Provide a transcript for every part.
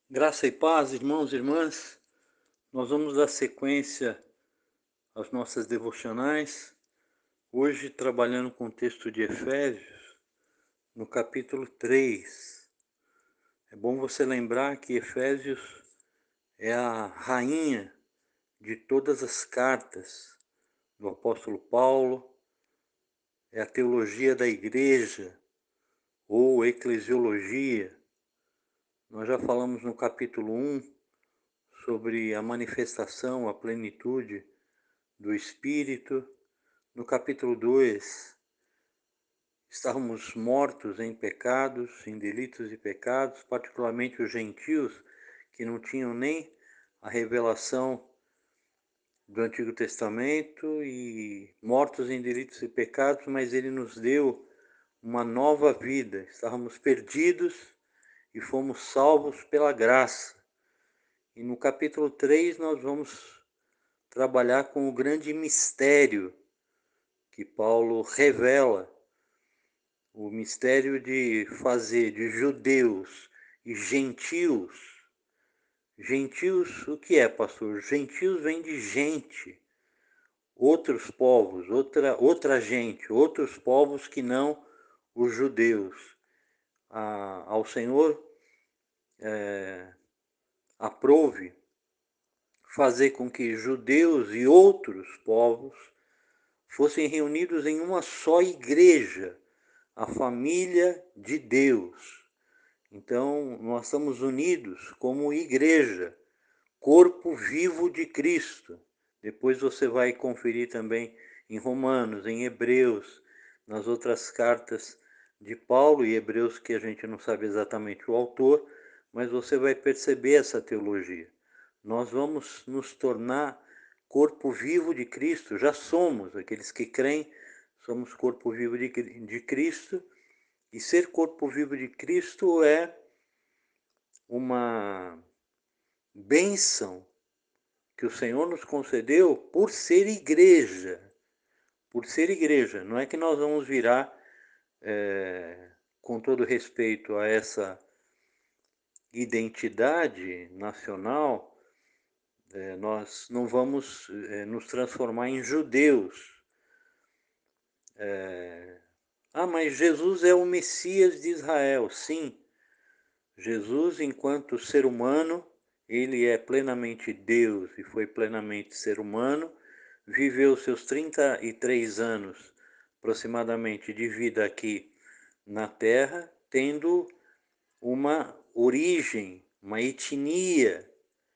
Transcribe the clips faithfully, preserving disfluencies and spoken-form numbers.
Graça e paz, irmãos e irmãs. Nós vamos dar sequência às nossas devocionais, hoje trabalhando com o texto de Efésios, no capítulo três. É bom você lembrar que Efésios é a rainha de todas as cartas do apóstolo Paulo, é a teologia da igreja, ou eclesiologia. Nós já falamos no capítulo um sobre a manifestação, a plenitude do Espírito. No capítulo dois, estávamos mortos em pecados, em delitos e pecados, particularmente os gentios, que não tinham nem a revelação do Antigo Testamento e mortos em delitos e pecados, mas ele nos deu uma nova vida. Estávamos perdidos e fomos salvos pela graça. E no capítulo três nós vamos trabalhar com o grande mistério que Paulo revela, o mistério de fazer de judeus e gentios. Gentios, o que é, pastor? Gentios vem de gente, outros povos, outra, outra gente, outros povos que não os judeus. A, ao Senhor é, aprove fazer com que judeus e outros povos fossem reunidos em uma só igreja, a família de Deus. Então, nós estamos unidos como igreja, corpo vivo de Cristo. Depois você vai conferir também em Romanos, em Hebreus, nas outras cartas de Paulo e Hebreus, que a gente não sabe exatamente o autor, mas você vai perceber essa teologia. Nós vamos nos tornar corpo vivo de Cristo, já somos, aqueles que creem, somos corpo vivo de, de Cristo, e ser corpo vivo de Cristo é uma bênção que o Senhor nos concedeu por ser igreja. Por ser igreja. Não é que nós vamos virar, é, com todo respeito a essa identidade nacional, é, nós não vamos é, nos transformar em judeus. É, ah, mas Jesus é o Messias de Israel. Sim, Jesus, enquanto ser humano, ele é plenamente Deus e foi plenamente ser humano, viveu seus trinta e três anos aproximadamente de vida aqui na Terra, tendo uma origem, uma etnia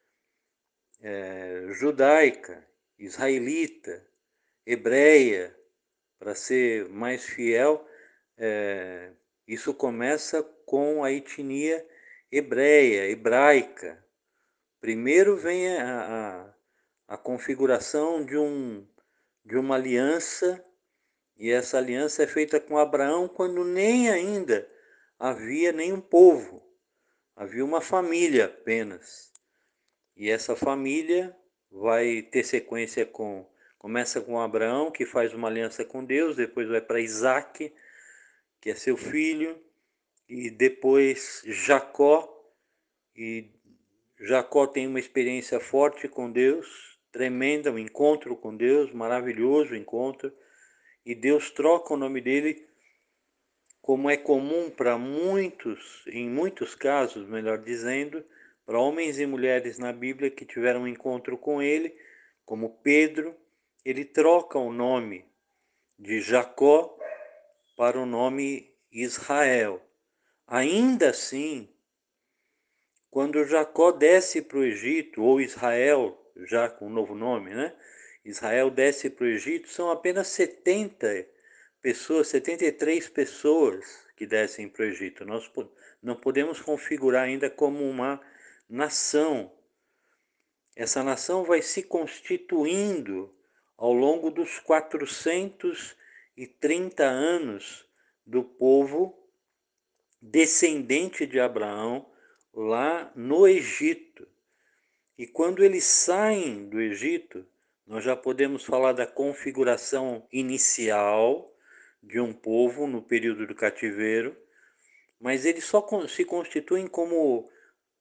é, judaica, israelita, hebreia, para ser mais fiel. É, isso começa com a etnia hebreia, hebraica. Primeiro vem a, a, a configuração de, um, de uma aliança, e essa aliança é feita com Abraão quando nem ainda havia nenhum povo, havia uma família apenas. E essa família vai ter sequência com, começa com Abraão, que faz uma aliança com Deus, depois vai para Isaac, que é seu filho, e depois Jacó, e Jacó tem uma experiência forte com Deus, tremenda, um encontro com Deus, maravilhoso encontro, e Deus troca o nome dele, como é comum para muitos, em muitos casos, melhor dizendo, para homens e mulheres na Bíblia que tiveram um encontro com ele, como Pedro, ele troca o nome de Jacó para o nome Israel. Ainda assim, quando Jacó desce para o Egito, ou Israel, já com um novo nome, né? Israel desce para o Egito, são apenas setenta pessoas, setenta e três pessoas que descem para o Egito. Nós não podemos configurar ainda como uma nação. Essa nação vai se constituindo ao longo dos quatrocentos e trinta anos do povo descendente de Abraão lá no Egito. E quando eles saem do Egito, nós já podemos falar da configuração inicial de um povo no período do cativeiro, mas eles só se constituem como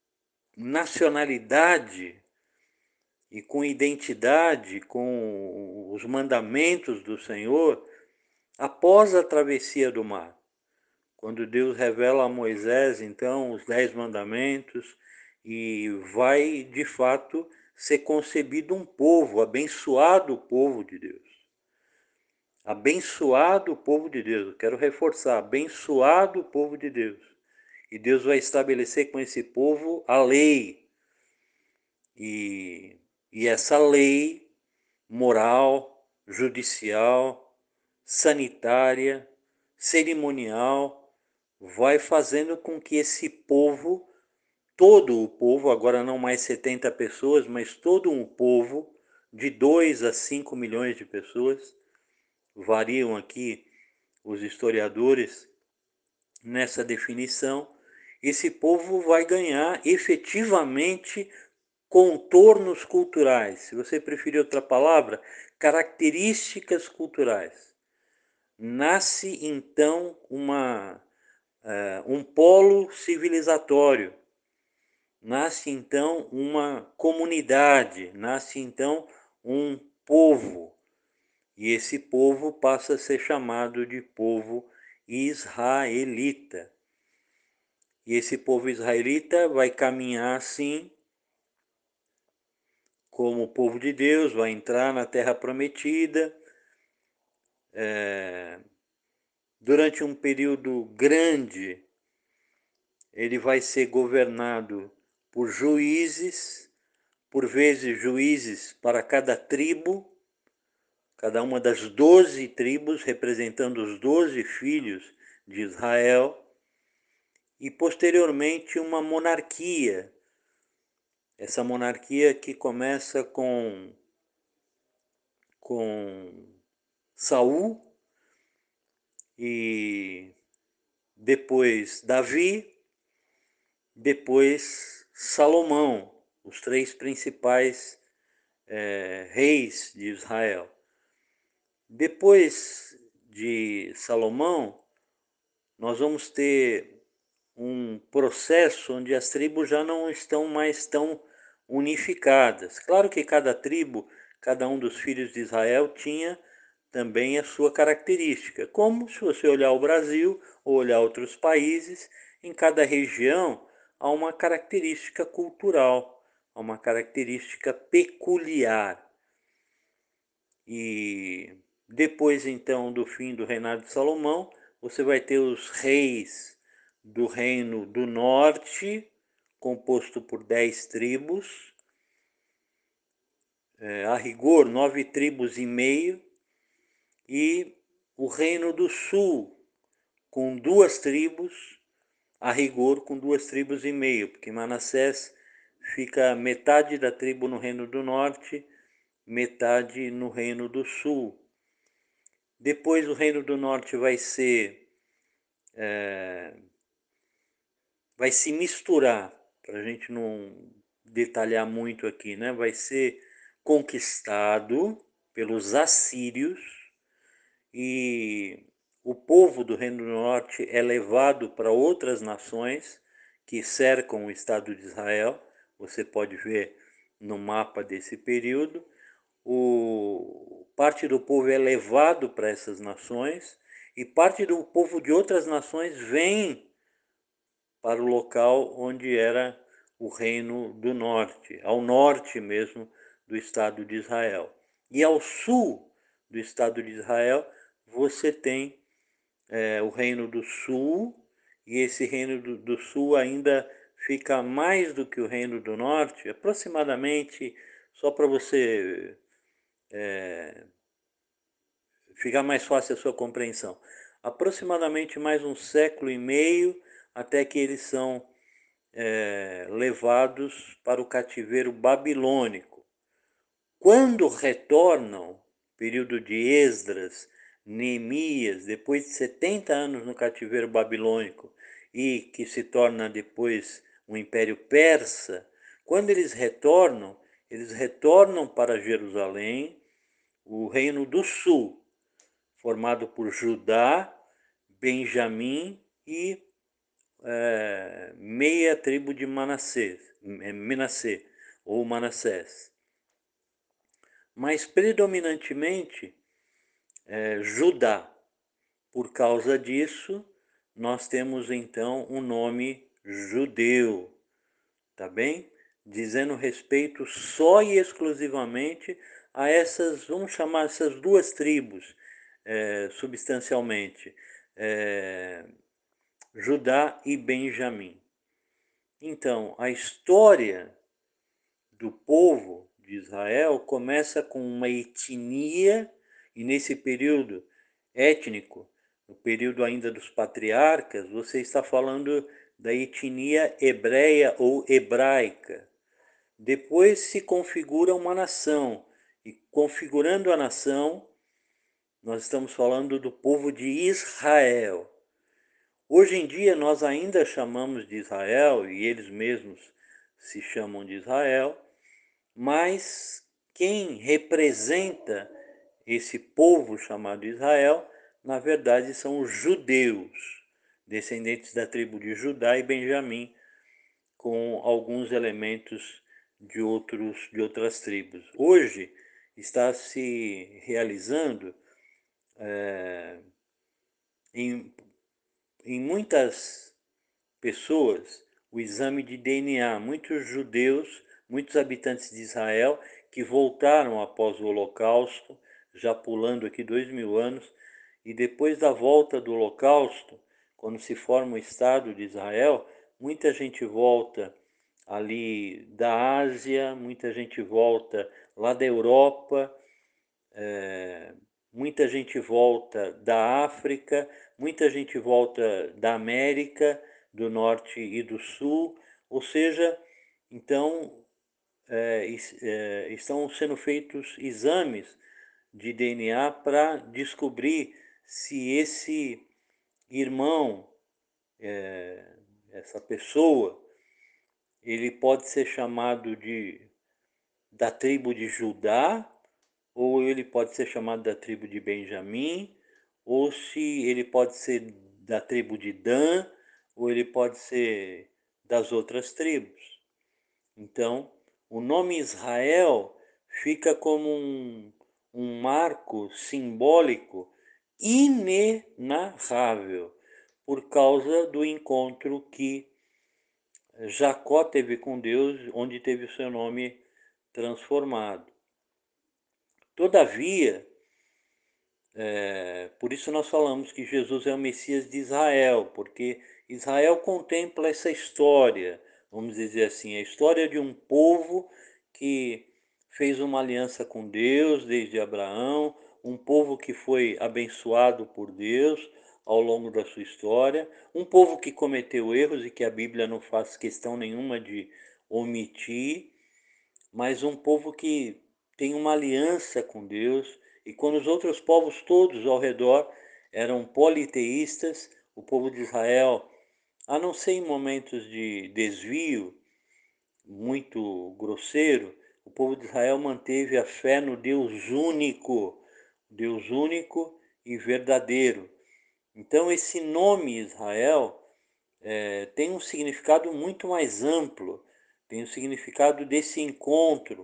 nacionalidade e com identidade, com os mandamentos do Senhor, após a travessia do mar. Quando Deus revela a Moisés, então, os dez mandamentos, e vai, de fato, ser concebido um povo, abençoado o povo de Deus. Abençoado o povo de Deus, eu quero reforçar, abençoado o povo de Deus. E Deus vai estabelecer com esse povo a lei. E, e essa lei moral, judicial, sanitária, cerimonial, vai fazendo com que esse povo, todo o povo, agora não mais setenta pessoas, mas todo um povo, de dois a cinco milhões de pessoas, variam aqui os historiadores nessa definição, esse povo vai ganhar efetivamente contornos culturais, se você preferir outra palavra, características culturais. Nasce então uma, uh, um polo civilizatório, nasce então uma comunidade, nasce então um povo, e esse povo passa a ser chamado de povo israelita. E esse povo israelita vai caminhar assim, como o povo de Deus, vai entrar na terra prometida, é, durante um período grande, ele vai ser governado por juízes, por vezes juízes para cada tribo, cada uma das doze tribos, representando os doze filhos de Israel, e posteriormente uma monarquia. Essa monarquia que começa com, com Saul, e depois Davi, depois Salomão, os três principais é, reis de Israel. Depois de Salomão, nós vamos ter um processo onde as tribos já não estão mais tão unificadas. Claro que cada tribo, cada um dos filhos de Israel tinha também a sua característica. Como se você olhar o Brasil ou olhar outros países, em cada região há uma característica cultural, há uma característica peculiar. E depois então do fim do reinado de Salomão, você vai ter os reis do reino do norte, composto por dez tribos, é, a rigor nove tribos e meio, e o reino do sul, com duas tribos, a rigor com duas tribos e meio, porque Manassés fica metade da tribo no reino do norte, metade no reino do sul. Depois o reino do norte vai ser, é, vai se misturar, para a gente não detalhar muito aqui, né? Vai ser conquistado pelos assírios, e o povo do Reino do Norte é levado para outras nações que cercam o Estado de Israel. Você pode ver no mapa desse período. O, parte do povo é levado para essas nações, e parte do povo de outras nações vem para o local onde era o Reino do Norte, ao norte mesmo do Estado de Israel. E ao sul do Estado de Israel, você tem é, o Reino do Sul, e esse Reino do, do Sul ainda fica mais do que o Reino do Norte, aproximadamente, só para você é, ficar mais fácil a sua compreensão, aproximadamente mais um século e meio até que eles são é, levados para o cativeiro babilônico. Quando retornam, período de Esdras, Neemias, depois de setenta anos no cativeiro babilônico, e que se torna depois o Império Persa, quando eles retornam, eles retornam para Jerusalém, o Reino do Sul, formado por Judá, Benjamim e é, meia tribo de Manassés, Menassê ou Manassés. Mas predominantemente é, Judá. Por causa disso, nós temos então um nome judeu, tá bem? Dizendo respeito só e exclusivamente a essas, vamos chamar essas duas tribos, é, substancialmente, é, Judá e Benjamim. Então, a história do povo de Israel começa com uma etnia, e nesse período étnico, no período ainda dos patriarcas, você está falando da etnia hebreia ou hebraica. Depois se configura uma nação, e configurando a nação, nós estamos falando do povo de Israel. Hoje em dia nós ainda chamamos de Israel, e eles mesmos se chamam de Israel, mas quem representa esse povo chamado Israel, na verdade, são os judeus, descendentes da tribo de Judá e Benjamim, com alguns elementos de, outros, de outras tribos. Hoje está se realizando é, em, em muitas pessoas o exame de D N A. Muitos judeus, muitos habitantes de Israel que voltaram após o Holocausto, já pulando aqui dois mil anos, e depois da volta do Holocausto, quando se forma o Estado de Israel, muita gente volta ali da Ásia, muita gente volta lá da Europa, é, muita gente volta da África, muita gente volta da América do Norte e do Sul, ou seja, então é, é, estão sendo feitos exames de D N A para descobrir se esse irmão, é, essa pessoa, ele pode ser chamado de da tribo de Judá, ou ele pode ser chamado da tribo de Benjamim, ou se ele pode ser da tribo de Dan, ou ele pode ser das outras tribos. Então, o nome Israel fica como um, um marco simbólico inenarrável, por causa do encontro que Jacó teve com Deus, onde teve o seu nome transformado. Todavia, é, por isso nós falamos que Jesus é o Messias de Israel, porque Israel contempla essa história, vamos dizer assim, a história de um povo que fez uma aliança com Deus desde Abraão, um povo que foi abençoado por Deus ao longo da sua história, um povo que cometeu erros e que a Bíblia não faz questão nenhuma de omitir, mas um povo que tem uma aliança com Deus, e quando os outros povos todos ao redor eram politeístas, o povo de Israel, a não ser em momentos de desvio muito grosseiro, o povo de Israel manteve a fé no Deus único, Deus único e verdadeiro. Então esse nome Israel é, tem um significado muito mais amplo, tem o significado desse encontro,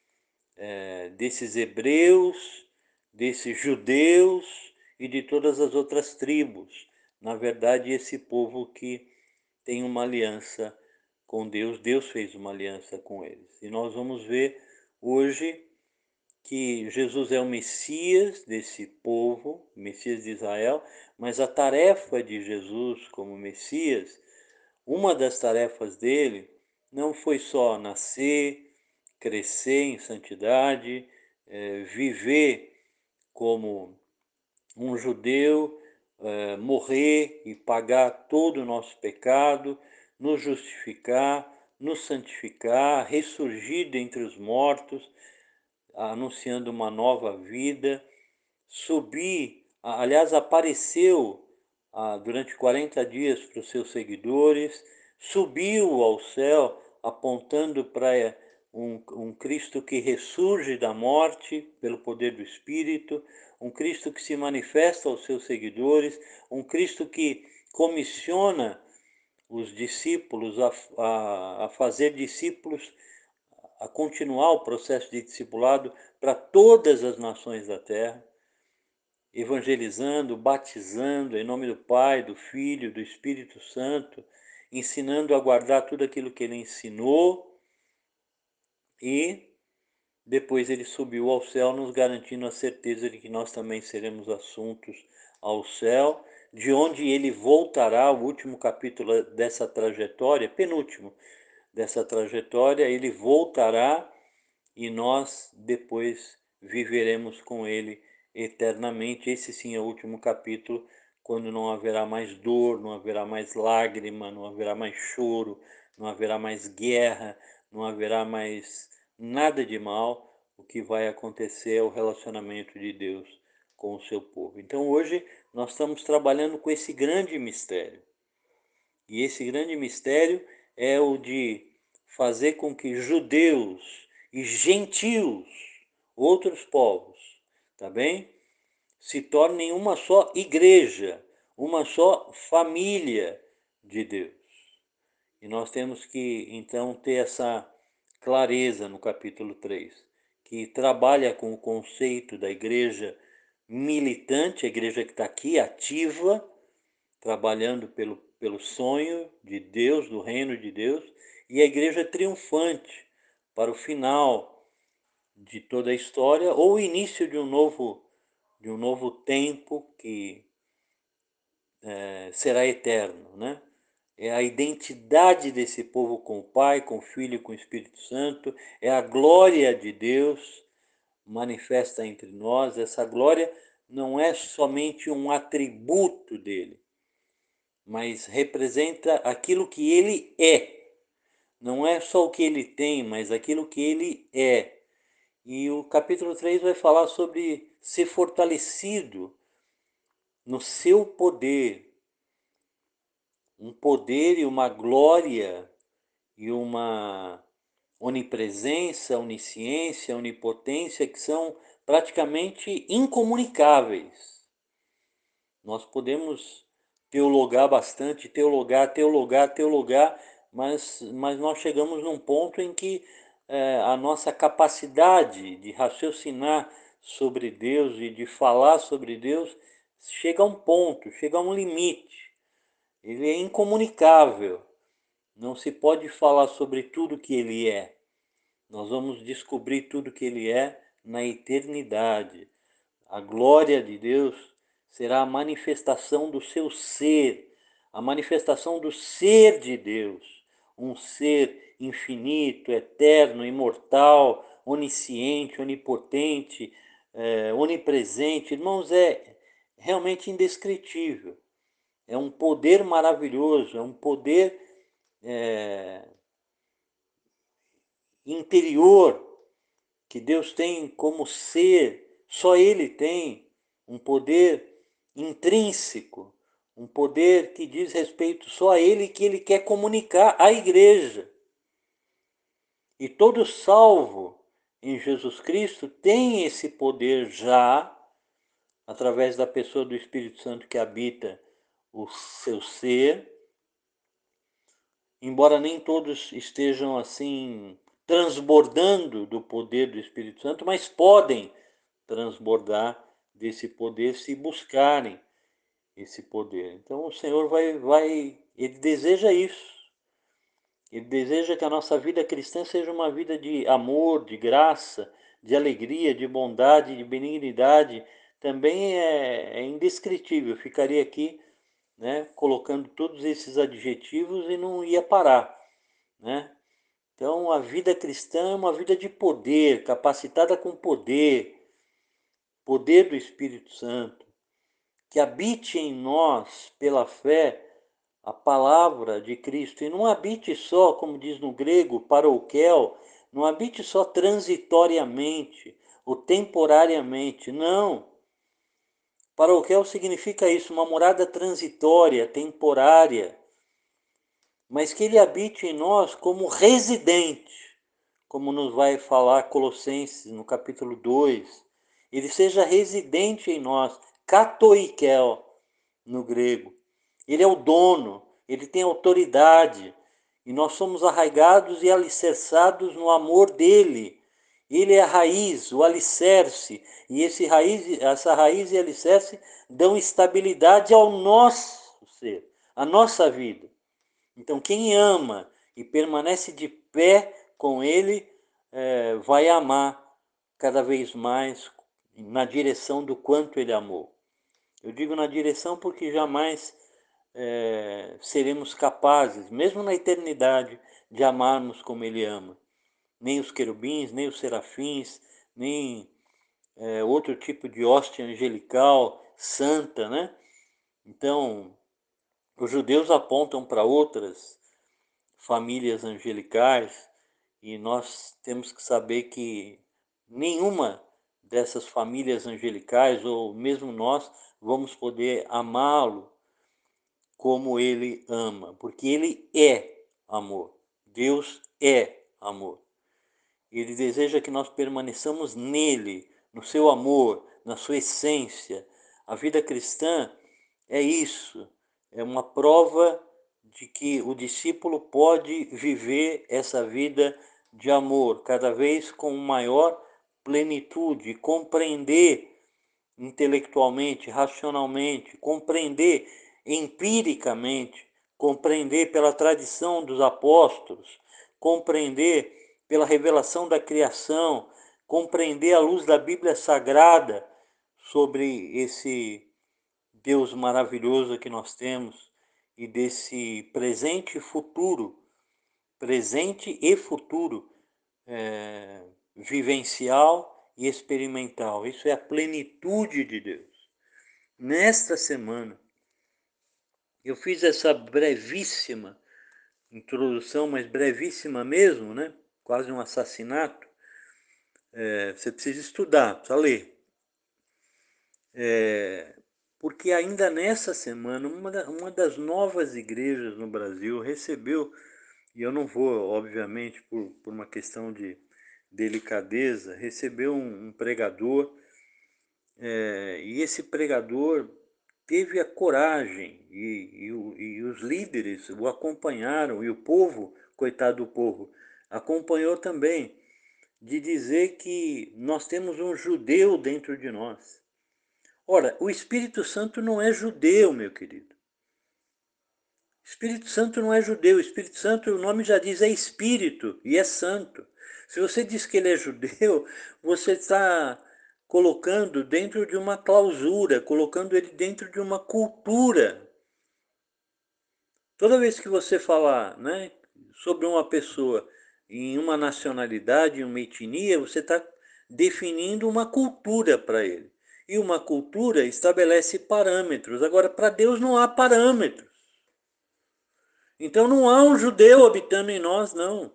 é, desses hebreus, desses judeus e de todas as outras tribos. Na verdade, esse povo que tem uma aliança com Deus, Deus fez uma aliança com eles. E nós vamos ver hoje que Jesus é o Messias desse povo, Messias de Israel, mas a tarefa de Jesus como Messias, uma das tarefas dele, não foi só nascer, crescer em santidade, é, viver como um judeu, é, morrer e pagar todo o nosso pecado, nos justificar, nos santificar, ressurgir dentre os mortos, anunciando uma nova vida, subir, aliás, apareceu ah, durante quarenta dias para os seus seguidores, subiu ao céu apontando para um, um Cristo que ressurge da morte pelo poder do Espírito, um Cristo que se manifesta aos seus seguidores, um Cristo que comissiona os discípulos a, a, a fazer discípulos, a continuar o processo de discipulado para todas as nações da terra, evangelizando, batizando em nome do Pai, do Filho, do Espírito Santo, ensinando a guardar tudo aquilo que ele ensinou, e depois ele subiu ao céu, nos garantindo a certeza de que nós também seremos assuntos ao céu, de onde ele voltará. O último capítulo dessa trajetória, penúltimo dessa trajetória, ele voltará e nós depois viveremos com ele eternamente. Esse sim é o último capítulo, quando não haverá mais dor, não haverá mais lágrima, não haverá mais choro, não haverá mais guerra, não haverá mais nada de mal. O que vai acontecer é o relacionamento de Deus com o seu povo. Então hoje nós estamos trabalhando com esse grande mistério. E esse grande mistério é o de fazer com que judeus e gentios, outros povos, tá bem? Se tornem uma só igreja, uma só família de Deus. E nós temos que, então, ter essa clareza no capítulo três, que trabalha com o conceito da igreja militante, a igreja que está aqui, ativa, trabalhando pelo, pelo sonho de Deus, do reino de Deus, e a igreja triunfante para o final de toda a história, ou o início de um novo, de um novo tempo que é, será eterno, né? É a identidade desse povo com o Pai, com o Filho e com o Espírito Santo, é a glória de Deus manifesta entre nós. Essa glória não é somente um atributo dele, mas representa aquilo que ele é. Não é só o que ele tem, mas aquilo que ele é. E o capítulo três vai falar sobre ser fortalecido no seu poder. Um poder e uma glória e uma onipresença, onisciência, onipotência que são praticamente incomunicáveis. Nós podemos teologar bastante, teologar, teologar, teologar, mas, mas nós chegamos num ponto em que é, a nossa capacidade de raciocinar sobre Deus e de falar sobre Deus chega a um ponto, chega a um limite. Ele é incomunicável. Não se pode falar sobre tudo que ele é. Nós vamos descobrir tudo que ele é na eternidade. A glória de Deus será a manifestação do seu ser, a manifestação do ser de Deus, um ser infinito, eterno, imortal, onisciente, onipotente, é, onipresente. Irmãos, é realmente indescritível. É um poder maravilhoso, é um poder é, interior que Deus tem como ser, só Ele tem um poder intrínseco, um poder que diz respeito só a Ele, que Ele quer comunicar à igreja. E todo salvo em Jesus Cristo tem esse poder já, através da pessoa do Espírito Santo que habita o seu ser, embora nem todos estejam assim transbordando do poder do Espírito Santo, mas podem transbordar desse poder se buscarem esse poder. Então o Senhor vai, vai, Ele deseja isso. Ele deseja que a nossa vida cristã seja uma vida de amor, de graça, de alegria, de bondade, de benignidade. Também é, é indescritível. Eu ficaria aqui, né, colocando todos esses adjetivos e não ia parar, né? Então a vida cristã é uma vida de poder, capacitada com poder, poder do Espírito Santo, que habite em nós pela fé a palavra de Cristo, e não habite só, como diz no grego, paroukel, não habite só transitoriamente ou temporariamente, não. Paroukel significa isso, uma morada transitória, temporária, mas que ele habite em nós como residente, como nos vai falar Colossenses no capítulo dois. Ele seja residente em nós, katoikel no grego. Ele é o dono, ele tem autoridade, e nós somos arraigados e alicerçados no amor dele. Ele é a raiz, o alicerce, e esse raiz, essa raiz e alicerce dão estabilidade ao nosso ser, à nossa vida. Então, quem ama e permanece de pé com ele, é, vai amar cada vez mais na direção do quanto ele amou. Eu digo na direção porque jamais é, seremos capazes, mesmo na eternidade, de amarmos como ele ama. Nem os querubins, nem os serafins, nem é, outro tipo de hóstia angelical, santa, né? Então, os judeus apontam para outras famílias angelicais e nós temos que saber que nenhuma dessas famílias angelicais, ou mesmo nós, vamos poder amá-lo como ele ama, porque ele é amor. Deus é amor. Ele deseja que nós permaneçamos nele, no seu amor, na sua essência. A vida cristã é isso, é uma prova de que o discípulo pode viver essa vida de amor, cada vez com maior plenitude, compreender intelectualmente, racionalmente, compreender empiricamente, compreender pela tradição dos apóstolos, compreender pela revelação da criação, compreender à luz da Bíblia Sagrada sobre esse Deus maravilhoso que nós temos e desse presente e futuro, presente e futuro é, vivencial e experimental. Isso é a plenitude de Deus. Nesta semana, eu fiz essa brevíssima introdução, mas brevíssima mesmo, né? Quase um assassinato. É, você precisa estudar, precisa ler. É, porque ainda nessa semana, uma, da, uma das novas igrejas no Brasil recebeu, e eu não vou, obviamente, por, por uma questão de delicadeza, recebeu um, um pregador, é, e esse pregador teve a coragem, e, e, e os líderes o acompanharam, e o povo, coitado do povo, acompanhou também, de dizer que nós temos um judeu dentro de nós. Ora, o Espírito Santo não é judeu, meu querido. O Espírito Santo não é judeu. O Espírito Santo, o nome já diz, é Espírito e é santo. Se você diz que ele é judeu, você está colocando dentro de uma clausura, colocando ele dentro de uma cultura. Toda vez que você falar, né, sobre uma pessoa em uma nacionalidade, em uma etnia, você está definindo uma cultura para ele. E uma cultura estabelece parâmetros. Agora, para Deus não há parâmetros. Então não há um judeu habitando em nós, não.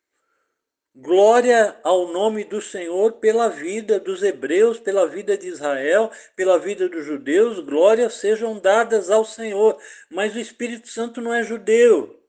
Glória ao nome do Senhor pela vida dos hebreus, pela vida de Israel, pela vida dos judeus, glórias sejam dadas ao Senhor. Mas o Espírito Santo não é judeu.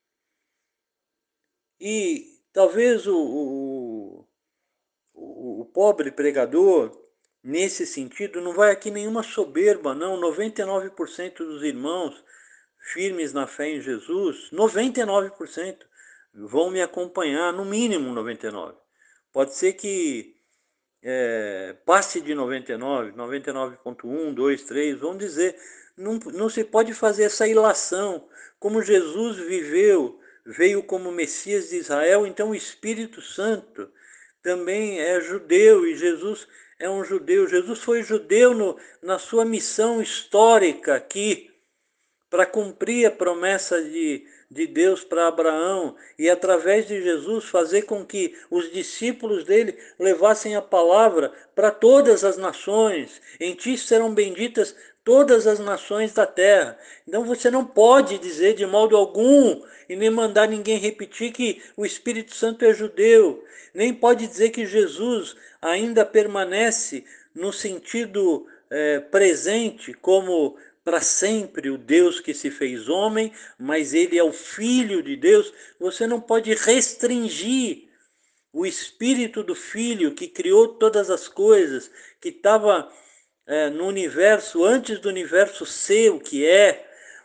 E talvez o, o, o, o pobre pregador, nesse sentido, não vai aqui nenhuma soberba, não. noventa e nove por cento dos irmãos firmes na fé em Jesus, noventa e nove por cento vão me acompanhar, no mínimo noventa e nove por cento. Pode ser que é, passe de noventa e nove por cento, noventa e nove vírgula um, dois, três, vão dizer, não, não se pode fazer essa ilação. Como Jesus viveu, veio como Messias de Israel, então o Espírito Santo também é judeu, e Jesus é um judeu. Jesus foi judeu no, na sua missão histórica aqui, para cumprir a promessa de, de Deus para Abraão e, através de Jesus, fazer com que os discípulos dele levassem a palavra para todas as nações. Em ti serão benditas todas as nações da terra. Então você não pode dizer de modo algum e nem mandar ninguém repetir que o Espírito Santo é judeu. Nem pode dizer que Jesus ainda permanece no sentido é, presente como para sempre o Deus que se fez homem, mas ele é o Filho de Deus. Você não pode restringir o Espírito do Filho que criou todas as coisas, que estava é, no universo, antes do universo ser o que é,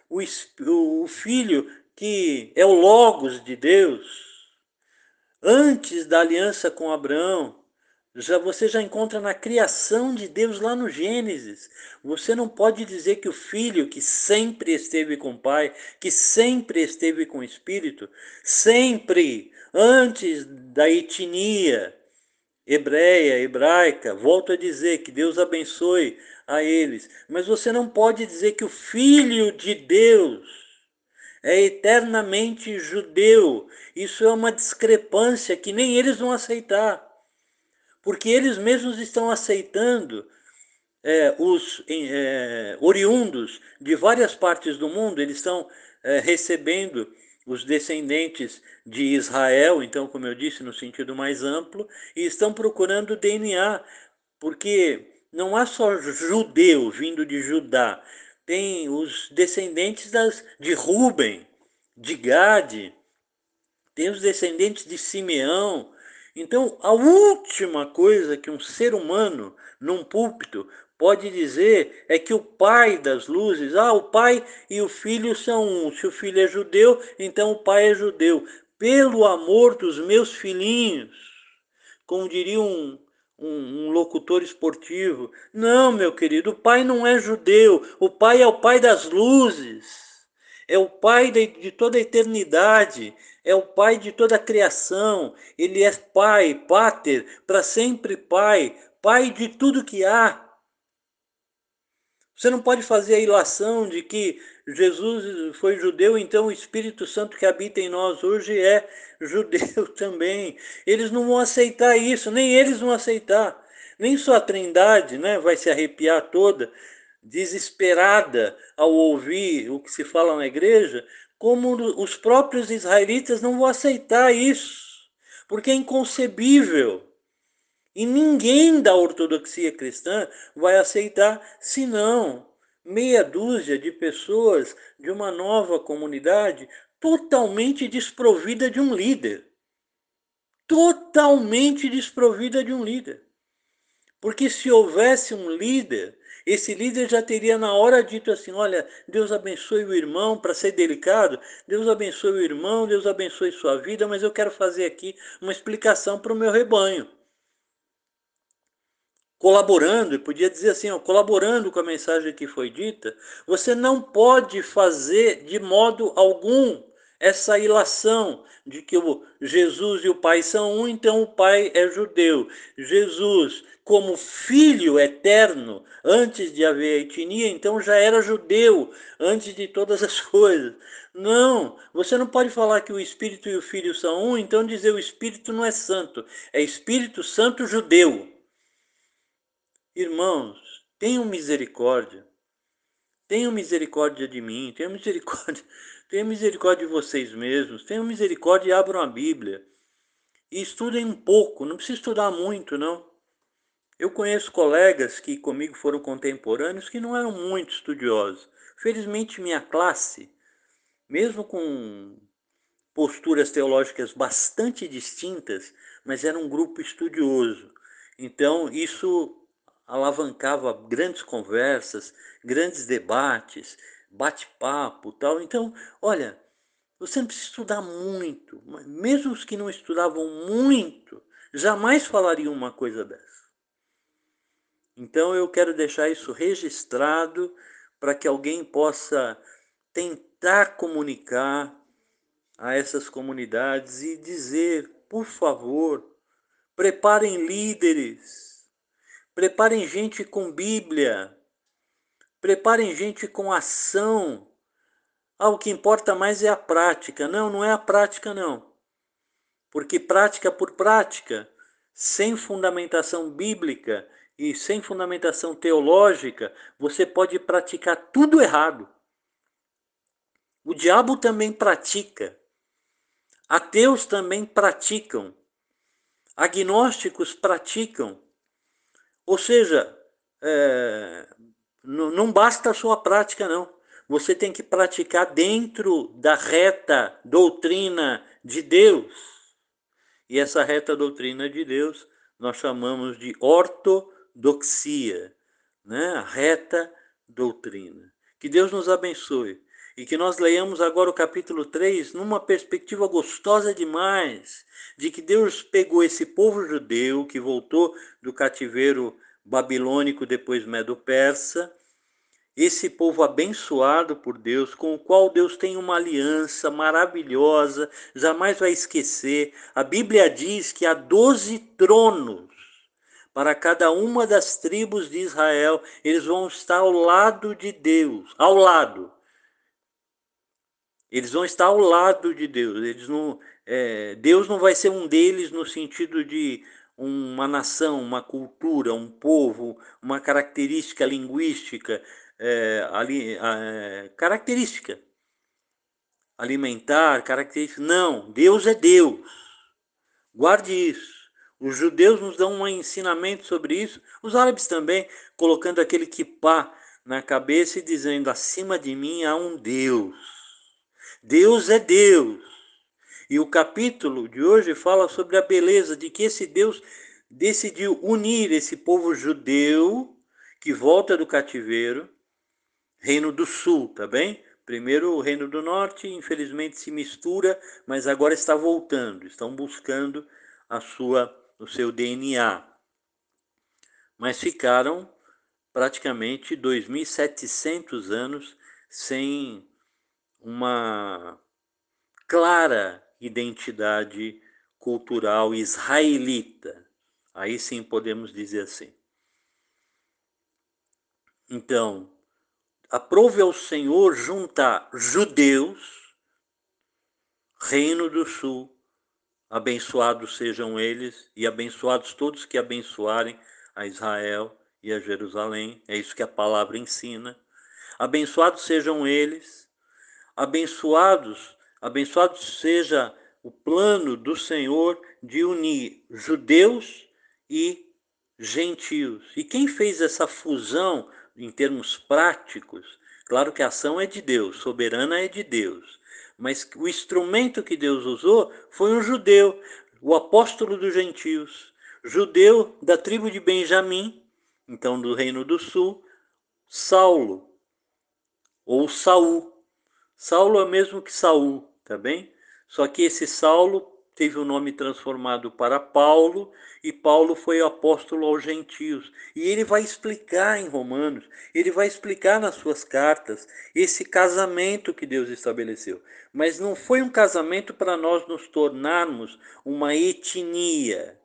o, o Filho que é o Logos de Deus, antes da aliança com Abraão, já, você já encontra na criação de Deus lá no Gênesis. Você não pode dizer que o Filho, que sempre esteve com o Pai, que sempre esteve com o Espírito, sempre, antes da etnia hebreia, hebraica, volto a dizer que Deus abençoe a eles, mas você não pode dizer que o Filho de Deus é eternamente judeu. Isso é uma discrepância que nem eles vão aceitar, porque eles mesmos estão aceitando é, os é, oriundos de várias partes do mundo, eles estão é, recebendo os descendentes de Israel, então, como eu disse, no sentido mais amplo, e estão procurando D N A, porque não há só judeu vindo de Judá, tem os descendentes das, de Ruben, de Gade, tem os descendentes de Simeão. Então, a última coisa que um ser humano, num púlpito, pode dizer é que o pai das luzes, ah, o pai e o filho são um. Se o filho é judeu, então o pai é judeu. Pelo amor dos meus filhinhos, como diria um, um, um locutor esportivo. Não, meu querido, o pai não é judeu, o pai é o pai das luzes. É o pai de, de toda a eternidade, é o pai de toda a criação. Ele é pai, pater, para sempre pai, pai de tudo que há. Você não pode fazer a ilação de que Jesus foi judeu, então o Espírito Santo que habita em nós hoje é judeu também. Eles não vão aceitar isso, nem eles vão aceitar. Nem só a Trindade, né, vai se arrepiar toda, desesperada ao ouvir o que se fala na igreja, como os próprios israelitas não vão aceitar isso, porque é inconcebível. E ninguém da ortodoxia cristã vai aceitar, senão meia dúzia de pessoas de uma nova comunidade totalmente desprovida de um líder. Totalmente desprovida de um líder. Porque se houvesse um líder, esse líder já teria na hora dito assim, olha, Deus abençoe o irmão, para ser delicado, Deus abençoe o irmão, Deus abençoe sua vida, mas eu quero fazer aqui uma explicação para o meu rebanho. Colaborando, e podia dizer assim, ó, colaborando com a mensagem que foi dita, você não pode fazer de modo algum essa ilação de que o Jesus e o Pai são um, então o Pai é judeu. Jesus, como filho eterno, antes de haver a etnia, então já era judeu, antes de todas as coisas. Não, você não pode falar que o Espírito e o Filho são um, então dizer o Espírito não é santo, é Espírito Santo judeu. Irmãos, tenham misericórdia. Tenham misericórdia de mim, tenham misericórdia, tenham misericórdia de vocês mesmos, tenham misericórdia e abram a Bíblia. E estudem um pouco, não precisa estudar muito, não. Eu conheço colegas que comigo foram contemporâneos que não eram muito estudiosos. Felizmente, minha classe, mesmo com posturas teológicas bastante distintas, mas era um grupo estudioso. Então, isso alavancava grandes conversas, grandes debates, bate-papo, tal. Então, olha, você não precisa estudar muito, mesmo os que não estudavam muito, jamais falariam uma coisa dessa. Então, eu quero deixar isso registrado para que alguém possa tentar comunicar a essas comunidades e dizer, por favor, preparem líderes, preparem gente com Bíblia, preparem gente com ação. Ah, o que importa mais é a prática. Não, não é a prática, não. Porque prática por prática, sem fundamentação bíblica e sem fundamentação teológica, você pode praticar tudo errado. O diabo também pratica. Ateus também praticam. Agnósticos praticam. Ou seja, é, não basta a sua prática, não. Você tem que praticar dentro da reta doutrina de Deus. E essa reta doutrina de Deus nós chamamos de ortodoxia, né? A reta doutrina. Que Deus nos abençoe. e que nós leiamos agora o capítulo três numa perspectiva gostosa demais, de que Deus pegou esse povo judeu que voltou do cativeiro babilônico, depois medo-persa, esse povo abençoado por Deus, com o qual Deus tem uma aliança maravilhosa, jamais vai esquecer. A Bíblia diz que há doze tronos para cada uma das tribos de Israel. Eles vão estar ao lado de Deus, ao lado. Eles vão estar ao lado de Deus. Eles não, é, Deus não vai ser um deles no sentido de uma nação, uma cultura, um povo, uma característica linguística, é, ali, é, característica alimentar, característica. Não, Deus é Deus. Guarde isso. Os judeus nos dão um ensinamento sobre isso, os árabes também, colocando aquele kippá na cabeça e dizendo: acima de mim há um Deus. Deus é Deus. E o capítulo de hoje fala sobre a beleza de que esse Deus decidiu unir esse povo judeu que volta do cativeiro, Reino do Sul, tá bem? Primeiro o Reino do Norte, infelizmente se mistura, mas agora está voltando, estão buscando a sua, o seu D N A. Mas ficaram praticamente dois mil e setecentos anos sem uma clara identidade cultural israelita. Aí sim podemos dizer assim. Então, aprove ao Senhor juntar judeus, Reino do Sul, abençoados sejam eles, e abençoados todos que abençoarem a Israel e a Jerusalém, é isso que a palavra ensina. Abençoados sejam eles, abençoados, abençoado seja o plano do Senhor de unir judeus e gentios. E quem fez essa fusão em termos práticos? Claro que a ação é de Deus, soberana é de Deus, mas o instrumento que Deus usou foi um judeu, o apóstolo dos gentios, judeu da tribo de Benjamim, então do Reino do Sul, Saulo, ou Saul. Saulo é o mesmo que Saul, tá bem? Só que esse Saulo teve o nome transformado para Paulo, e Paulo foi o apóstolo aos gentios. E ele vai explicar em Romanos, ele vai explicar nas suas cartas esse casamento que Deus estabeleceu. Mas não foi um casamento para nós nos tornarmos uma etnia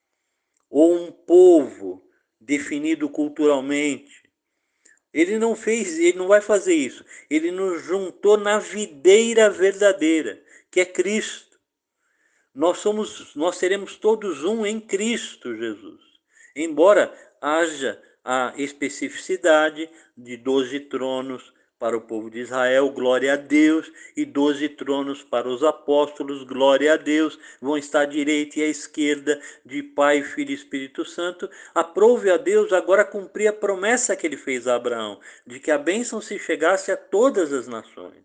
ou um povo definido culturalmente. Ele não fez, ele não vai fazer isso. Ele nos juntou na videira verdadeira, que é Cristo. Nós somos, nós seremos todos um em Cristo Jesus. Embora haja a especificidade de doze tronos para o povo de Israel, glória a Deus, e doze tronos para os apóstolos, glória a Deus, vão estar à direita e à esquerda de Pai, Filho e Espírito Santo. Aprove a Deus agora cumprir a promessa que ele fez a Abraão, de que a bênção se chegasse a todas as nações.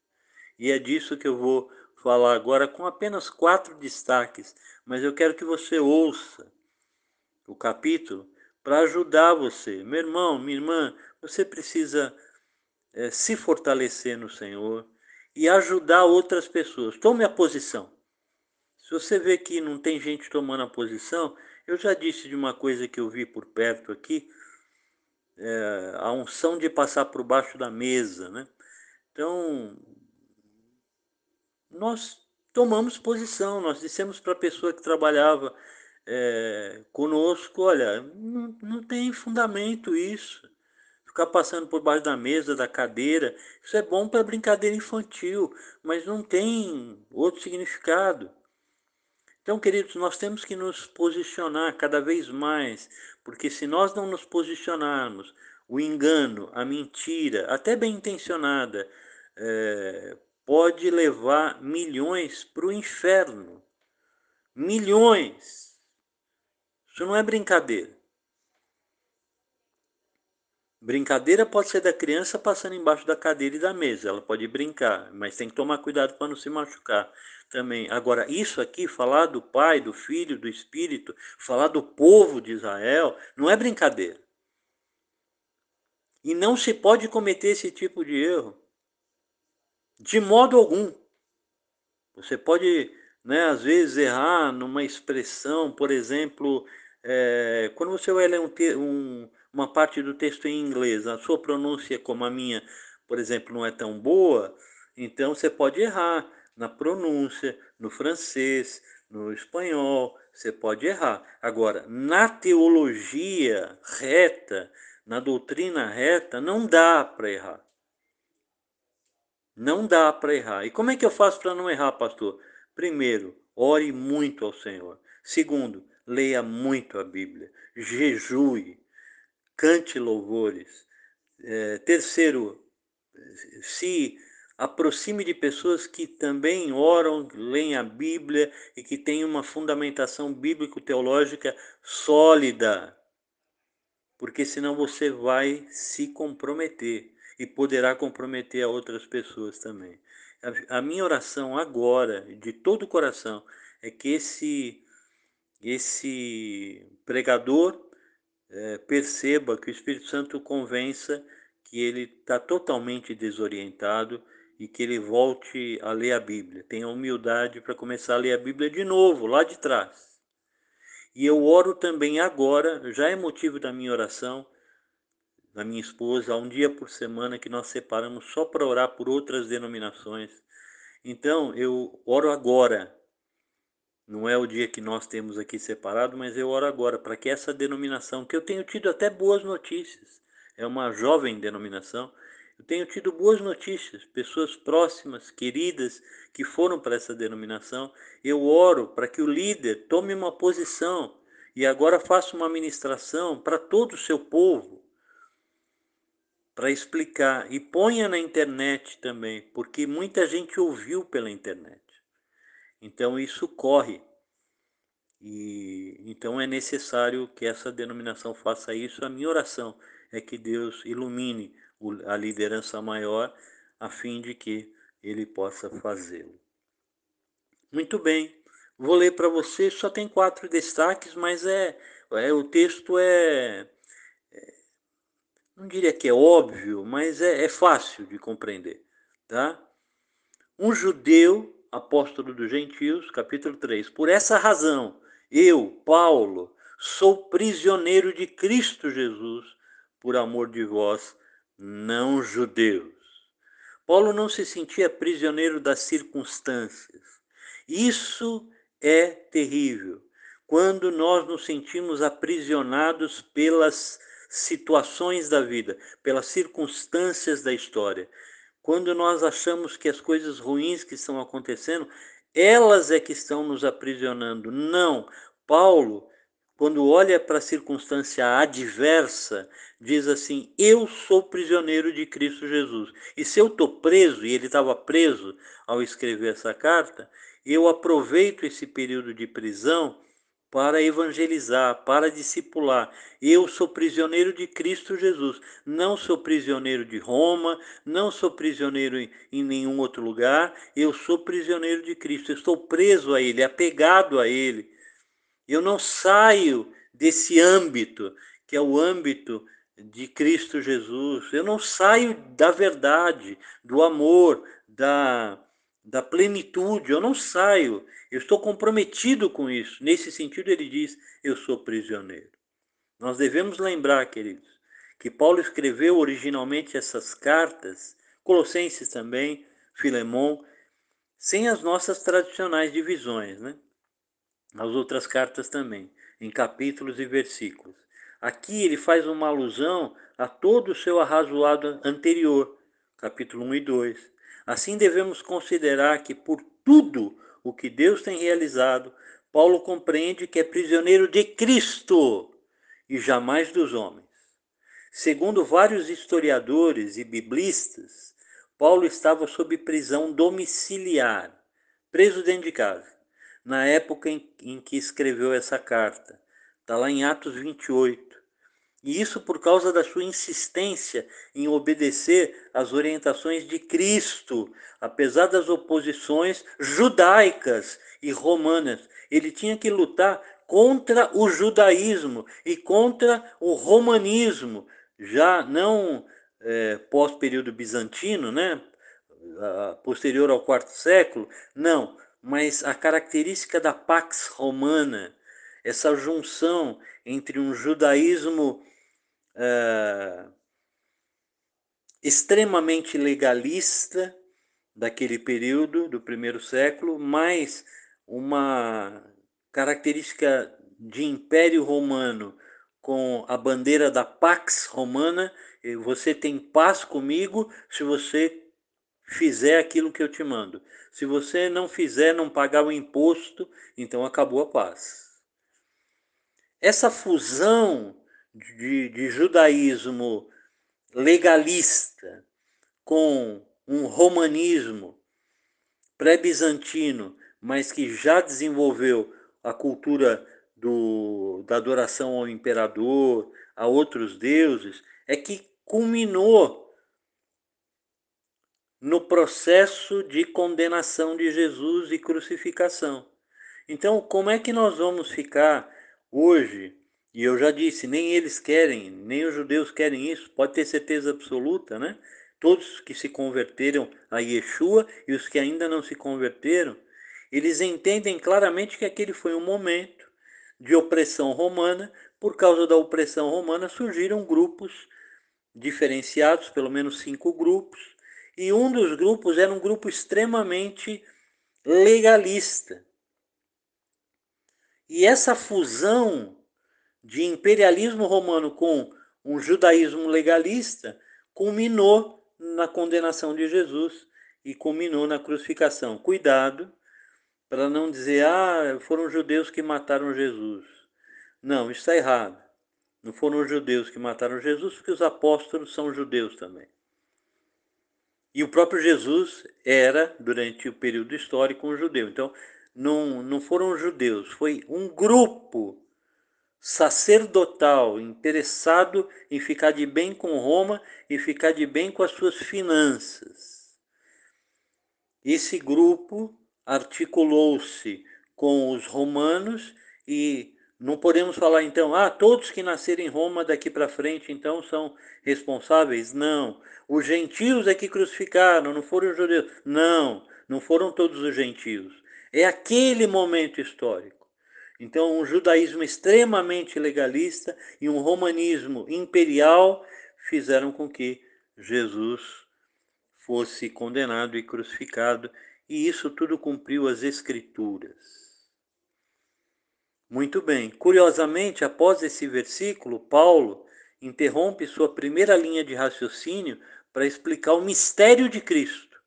E é disso que eu vou falar agora com apenas quatro destaques, mas eu quero que você ouça o capítulo para ajudar você. Meu irmão, minha irmã, você precisa é, se fortalecer no Senhor e ajudar outras pessoas. Tome a posição. Se você vê que não tem gente tomando a posição, eu já disse de uma coisa que eu vi por perto aqui, é, a unção de passar por baixo da mesa, né? Então, nós tomamos posição, nós dissemos para a pessoa que trabalhava é, conosco, olha, não, não tem fundamento isso. Ficar passando por baixo da mesa, da cadeira, isso é bom para brincadeira infantil, mas não tem outro significado. Então, queridos, nós temos que nos posicionar cada vez mais, porque se nós não nos posicionarmos, o engano, a mentira, até bem intencionada, é, pode levar milhões para o inferno. Milhões! Isso não é brincadeira. Brincadeira pode ser da criança passando embaixo da cadeira e da mesa. Ela pode brincar, mas tem que tomar cuidado para não se machucar também. Agora, isso aqui, falar do Pai, do Filho, do Espírito, falar do povo de Israel, não é brincadeira. E não se pode cometer esse tipo de erro. De modo algum. Você pode, né, às vezes, errar numa expressão, por exemplo, eh, quando você vai ler um te um uma parte do texto em inglês, a sua pronúncia, como a minha, por exemplo, não é tão boa, então você pode errar na pronúncia, no francês, no espanhol, você pode errar. Agora, na teologia reta, na doutrina reta, não dá para errar. Não dá para errar. E como é que eu faço para não errar, pastor? Primeiro, ore muito ao Senhor. Segundo, leia muito a Bíblia. Jejue, cante louvores. É, terceiro, se aproxime de pessoas que também oram, leem a Bíblia e que têm uma fundamentação bíblico-teológica sólida, porque senão você vai se comprometer e poderá comprometer a outras pessoas também. A, a minha oração agora, de todo o coração, é que esse, esse pregador é, perceba, que o Espírito Santo o convença que ele está totalmente desorientado e que ele volte a ler a Bíblia. Tenha humildade para começar a ler a Bíblia de novo, lá de trás. E eu oro também agora, já é motivo da minha oração, da minha esposa, há um dia por semana que nós separamos só para orar por outras denominações. Então, eu oro agora. Não é o dia que nós temos aqui separado, mas eu oro agora para que essa denominação, que eu tenho tido até boas notícias, é uma jovem denominação, eu tenho tido boas notícias, pessoas próximas, queridas, que foram para essa denominação. Eu oro para que o líder tome uma posição e agora faça uma ministração para todo o seu povo, para explicar, e ponha na internet também, porque muita gente ouviu pela internet. Então isso corre, e então é necessário que essa denominação faça isso. A minha oração é que Deus ilumine a liderança maior, a fim de que ele possa fazê-lo. Muito bem, vou ler para você, só tem quatro destaques, mas é, é o texto é, não diria que é óbvio, mas é, é fácil de compreender, tá? Um judeu, apóstolo dos gentios, capítulo três. Por essa razão, eu, Paulo, sou prisioneiro de Cristo Jesus, por amor de vós, não judeus. Paulo não se sentia prisioneiro das circunstâncias. Isso é terrível, quando nós nos sentimos aprisionados pelas situações da vida, pelas circunstâncias da história. Quando nós achamos que as coisas ruins que estão acontecendo, elas é que estão nos aprisionando. Não. Paulo, quando olha para a circunstância adversa, diz assim: eu sou prisioneiro de Cristo Jesus. E se eu estou preso, e ele estava preso ao escrever essa carta, eu aproveito esse período de prisão para evangelizar, para discipular. Eu sou prisioneiro de Cristo Jesus, não sou prisioneiro de Roma, não sou prisioneiro em, em nenhum outro lugar, eu sou prisioneiro de Cristo, eu estou preso a Ele, apegado a Ele. Eu não saio desse âmbito, que é o âmbito de Cristo Jesus. Eu não saio da verdade, do amor, da, da plenitude. Eu não saio. Eu estou comprometido com isso. Nesse sentido, ele diz: eu sou prisioneiro. Nós devemos lembrar, queridos, que Paulo escreveu originalmente essas cartas, Colossenses também, Filemon, sem as nossas tradicionais divisões, né? As outras cartas também, em capítulos e versículos. Aqui ele faz uma alusão a todo o seu arrazoado anterior, capítulo um e dois. Assim devemos considerar que por tudo o que Deus tem realizado, Paulo compreende que é prisioneiro de Cristo e jamais dos homens. Segundo vários historiadores e biblistas, Paulo estava sob prisão domiciliar, preso dentro de casa, na época em, em que escreveu essa carta. Está lá em Atos vinte e oito. E isso por causa da sua insistência em obedecer às orientações de Cristo, apesar das oposições judaicas e romanas. Ele tinha que lutar contra o judaísmo e contra o romanismo, já não é, pós-período bizantino, né? uh, posterior ao quarto século, não, mas a característica da Pax Romana, essa junção entre um judaísmo uh, extremamente legalista daquele período, do primeiro século, mais uma característica de Império Romano com a bandeira da Pax Romana, você tem paz comigo se você fizer aquilo que eu te mando. Se você não fizer, não pagar o imposto, então acabou a paz. Essa fusão de, de judaísmo legalista com um romanismo pré-bizantino, mas que já desenvolveu a cultura do, da adoração ao imperador, a outros deuses, é que culminou no processo de condenação de Jesus e crucificação. Então, como é que nós vamos ficar hoje? E eu já disse, nem eles querem, nem os judeus querem isso, pode ter certeza absoluta, né? Todos que se converteram a Yeshua e os que ainda não se converteram, eles entendem claramente que aquele foi um momento de opressão romana. Por causa da opressão romana surgiram grupos diferenciados, pelo menos cinco grupos, e um dos grupos era um grupo extremamente legalista. E essa fusão de imperialismo romano com um judaísmo legalista culminou na condenação de Jesus e culminou na crucificação. Cuidado para não dizer, ah, foram os judeus que mataram Jesus. Não, isso está errado. Não foram os judeus que mataram Jesus, porque os apóstolos são judeus também. E o próprio Jesus era, durante o período histórico, um judeu. Então, não, não foram os judeus, foi um grupo sacerdotal interessado em ficar de bem com Roma e ficar de bem com as suas finanças. Esse grupo articulou-se com os romanos e não podemos falar então, ah, todos que nasceram em Roma daqui para frente então são responsáveis? Não. Os gentios é que crucificaram, não foram os judeus. Não, não foram todos os gentios. É aquele momento histórico. Então, um judaísmo extremamente legalista e um romanismo imperial fizeram com que Jesus fosse condenado e crucificado, e isso tudo cumpriu as Escrituras. Muito bem. Curiosamente, após esse versículo, Paulo interrompe sua primeira linha de raciocínio para explicar o mistério de Cristo.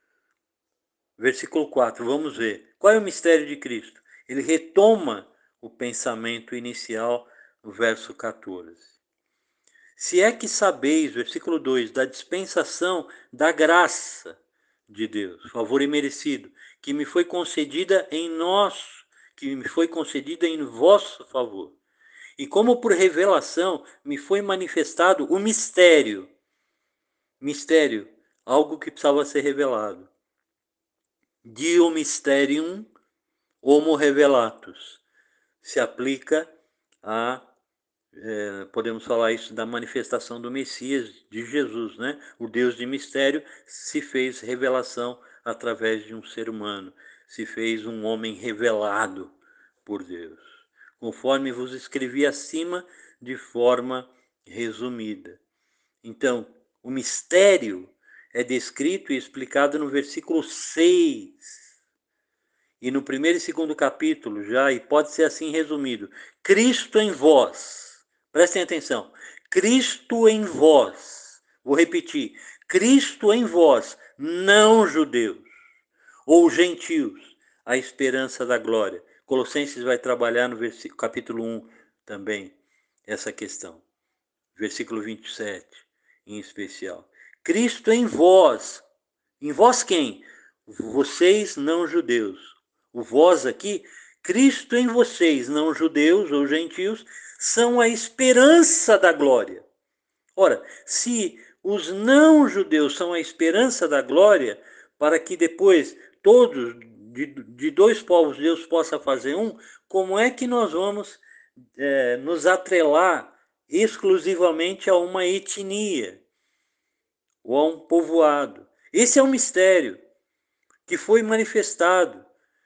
Versículo quatro, vamos ver. Qual é o mistério de Cristo? Ele retoma o pensamento inicial no verso quatorze. Se é que sabeis, versículo dois, da dispensação da graça de Deus, favor imerecido, que me foi concedida em nós, que me foi concedida em vosso favor. E como por revelação me foi manifestado o mistério. Mistério, algo que precisava ser revelado. Dio mysterium homo revelatus. Se aplica a, é, podemos falar isso da manifestação do Messias, de Jesus, né? O Deus de mistério se fez revelação através de um ser humano, se fez um homem revelado por Deus, conforme vos escrevi acima de forma resumida. Então, o mistério é descrito e explicado no versículo seis. E no primeiro e segundo capítulo já, e pode ser assim resumido, Cristo em vós. Prestem atenção. Cristo em vós. Vou repetir. Cristo em vós, não judeus ou gentios, a esperança da glória. Colossenses vai trabalhar no versículo, capítulo um também essa questão. Versículo vinte e sete, em especial. Cristo em vós. Em vós quem? Vocês não judeus. O vós aqui, Cristo em vocês, não judeus ou gentios, são a esperança da glória. Ora, se os não judeus são a esperança da glória, para que depois todos, de, de dois povos, Deus possa fazer um, como é que nós vamos é, nos atrelar exclusivamente a uma etnia ou a um povoado? Esse é o mistério que foi manifestado.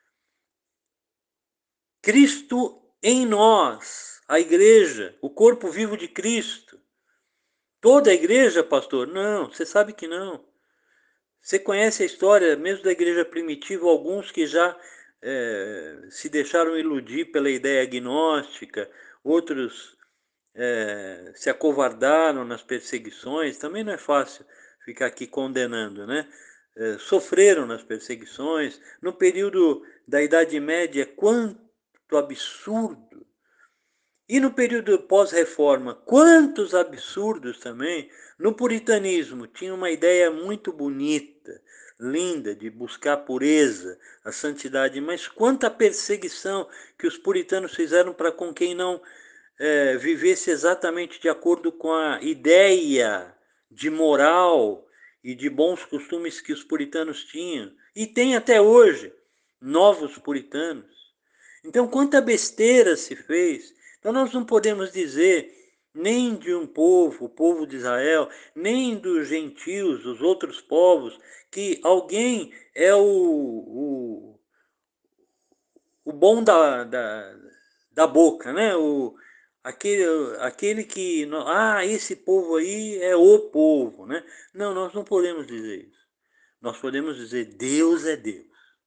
Cristo em nós, a igreja, o corpo vivo de Cristo. Toda a igreja, pastor? Não, você sabe que não. Você conhece a história mesmo da igreja primitiva, alguns que já é, se deixaram iludir pela ideia agnóstica, outros é, se acovardaram nas perseguições. Também não é fácil ficar aqui condenando, né? É, sofreram nas perseguições. No período da Idade Média, quanto absurdo! E no período pós-reforma, quantos absurdos também! No puritanismo, tinha uma ideia muito bonita, linda, de buscar a pureza, a santidade, mas quanta perseguição que os puritanos fizeram para com quem não é, vivesse exatamente de acordo com a ideia de moral e de bons costumes que os puritanos tinham. E tem até hoje novos puritanos. Então, quanta besteira se fez. Então, nós não podemos dizer nem de um povo, o povo de Israel, nem dos gentios, os outros povos, que alguém é o, o, o bom da, da, da boca, né? O, aquele, aquele que, ah, esse povo aí é o povo, né? Não, nós não podemos dizer isso. Nós podemos dizer Deus é Deus.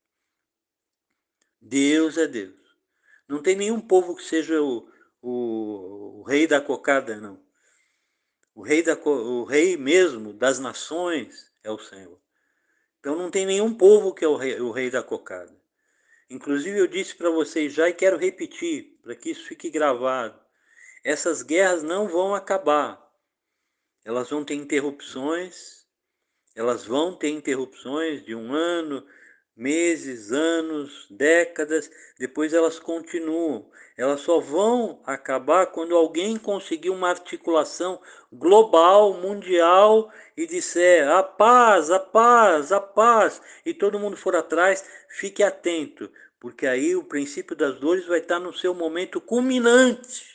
Deus é Deus. Não tem nenhum povo que seja o, o, o rei da cocada, não. O rei, da, o rei mesmo das nações é o Senhor. Então não tem nenhum povo que é o rei, o rei da cocada. Inclusive eu disse para vocês já e quero repetir, para que isso fique gravado. Essas guerras não vão acabar. Elas vão ter interrupções, elas vão ter interrupções de um ano, meses, anos, décadas, depois elas continuam. Elas só vão acabar quando alguém conseguir uma articulação global, mundial, e disser a paz, a paz, a paz, e todo mundo for atrás, fique atento, porque aí o princípio das dores vai estar no seu momento culminante.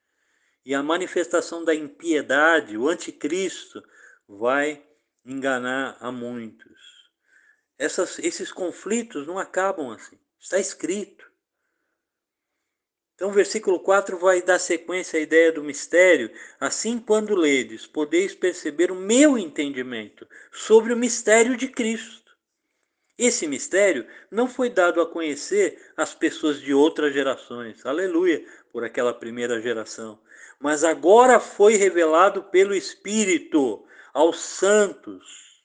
E a manifestação da impiedade, o anticristo, vai enganar a muitos. Essas, esses conflitos não acabam assim. Está escrito. Então o versículo quatro vai dar sequência à ideia do mistério. Assim, quando ledes, podeis perceber o meu entendimento sobre o mistério de Cristo. Esse mistério não foi dado a conhecer às pessoas de outras gerações. Aleluia, por aquela primeira geração. Mas agora foi revelado pelo Espírito aos santos,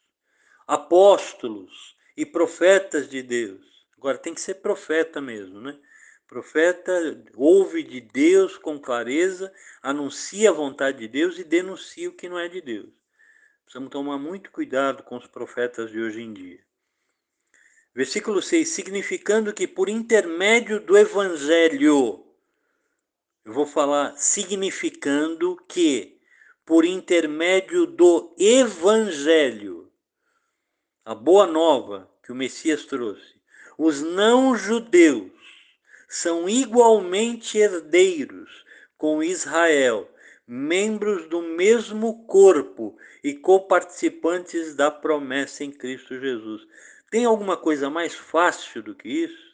apóstolos e profetas de Deus. Agora tem que ser profeta mesmo, né? Profeta ouve de Deus com clareza, anuncia a vontade de Deus e denuncia o que não é de Deus. Precisamos tomar muito cuidado com os profetas de hoje em dia. Versículo seis, significando que por intermédio do Evangelho, eu vou falar significando que por intermédio do Evangelho, a boa nova que o Messias trouxe, os não-judeus são igualmente herdeiros com Israel, membros do mesmo corpo e coparticipantes da promessa em Cristo Jesus. Tem alguma coisa mais fácil do que isso?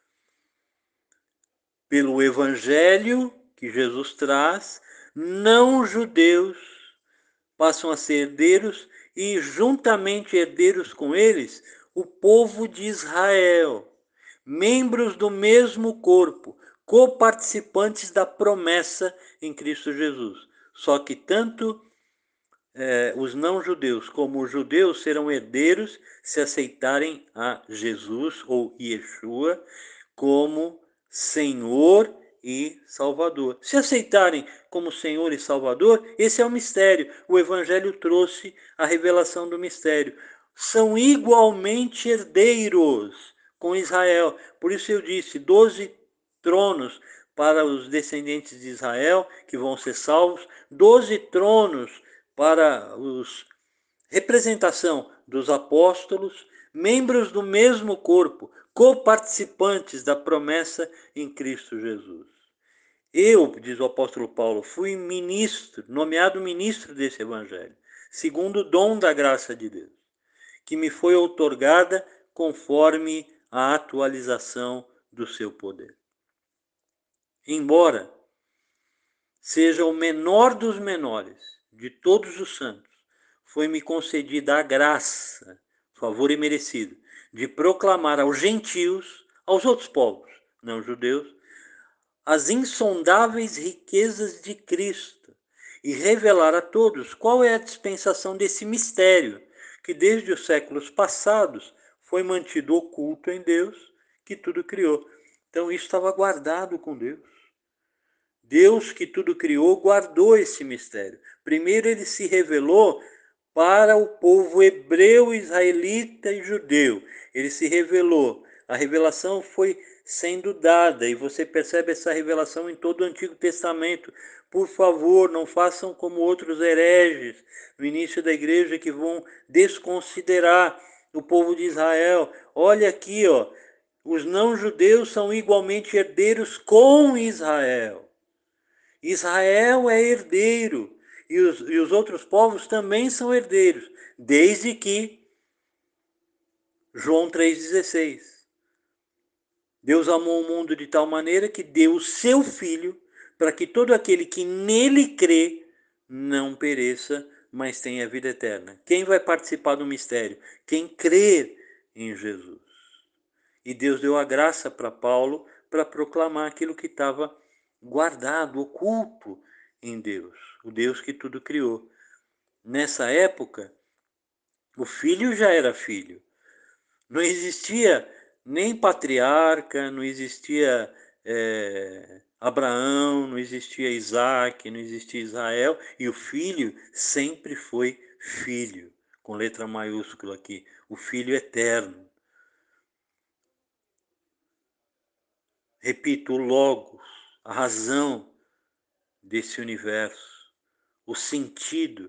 Pelo Evangelho que Jesus traz, não-judeus passam a ser herdeiros e, juntamente herdeiros com eles, o povo de Israel, membros do mesmo corpo, coparticipantes da promessa em Cristo Jesus. Só que tanto eh, os não-judeus como os judeus serão herdeiros se aceitarem a Jesus ou Yeshua como Senhor e Salvador. Se aceitarem como Senhor e Salvador, esse é o mistério. O Evangelho trouxe a revelação do mistério. São igualmente herdeiros com Israel. Por isso eu disse, doze tronos para os descendentes de Israel, que vão ser salvos, doze tronos para os representação dos apóstolos, membros do mesmo corpo, coparticipantes da promessa em Cristo Jesus. Eu, diz o apóstolo Paulo, fui ministro, nomeado ministro desse evangelho, segundo o dom da graça de Deus. que me foi outorgada conforme a atualização do seu poder. Embora seja o menor dos menores de todos os santos, foi-me concedida a graça, favor imerecido, de proclamar aos gentios, aos outros povos, não judeus, as insondáveis riquezas de Cristo e revelar a todos qual é a dispensação desse mistério que desde os séculos passados foi mantido oculto em Deus, que tudo criou. Então isso estava guardado com Deus. Deus que tudo criou guardou esse mistério. Primeiro ele se revelou para o povo hebreu, israelita e judeu. Ele se revelou. A revelação foi sendo dada, e você percebe essa revelação em todo o Antigo Testamento. Por favor, não façam como outros hereges no início da igreja que vão desconsiderar o povo de Israel. Olha aqui, ó, os não-judeus são igualmente herdeiros com Israel. Israel é herdeiro, e os, e os outros povos também são herdeiros, desde que João três dezesseis. Deus amou o mundo de tal maneira que deu o seu Filho para que todo aquele que nele crê não pereça, mas tenha vida eterna. Quem vai participar do mistério? Quem crer em Jesus. E Deus deu a graça para Paulo para proclamar aquilo que estava guardado, oculto em Deus, o Deus que tudo criou. Nessa época, o filho já era filho. Não existia nem patriarca, não existia é, Abraão, não existia Isaac, não existia Israel, e o filho sempre foi filho, com letra maiúscula aqui, o filho eterno. Repito, o Logos, a razão desse universo, o sentido,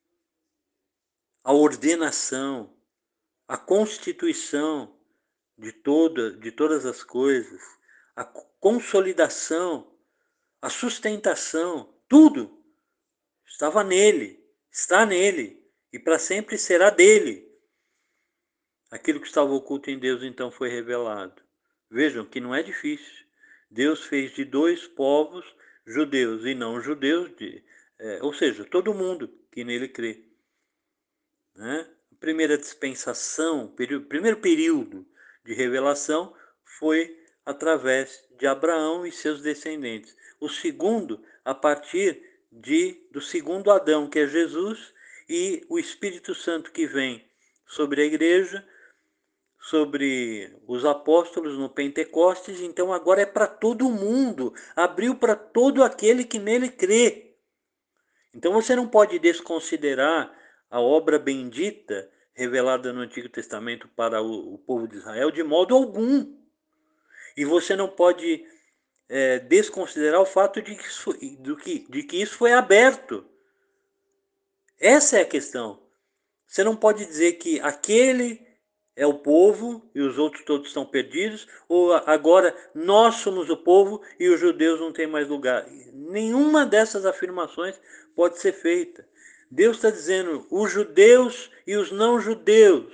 a ordenação, a constituição de, toda, de todas as coisas, a consolidação, a sustentação, tudo estava nele, está nele, e para sempre será dele. Aquilo que estava oculto em Deus então foi revelado. Vejam que não é difícil. Deus fez de dois povos, judeus e não judeus, de, é, ou seja, todo mundo que nele crê. Né? A primeira dispensação, período, primeiro período de revelação foi através de Abraão e seus descendentes. O segundo, a partir de, do segundo Adão, que é Jesus, e o Espírito Santo que vem sobre a igreja, sobre os apóstolos no Pentecostes, então agora é para todo mundo, abriu para todo aquele que nele crê. Então você não pode desconsiderar a obra bendita revelada no Antigo Testamento para o, o povo de Israel de modo algum. E você não pode é, desconsiderar o fato de que, isso, de, que, de que isso foi aberto. Essa é a questão. Você não pode dizer que aquele é o povo e os outros todos estão perdidos, ou agora nós somos o povo e os judeus não têm mais lugar. Nenhuma dessas afirmações pode ser feita. Deus está dizendo, os judeus e os não judeus,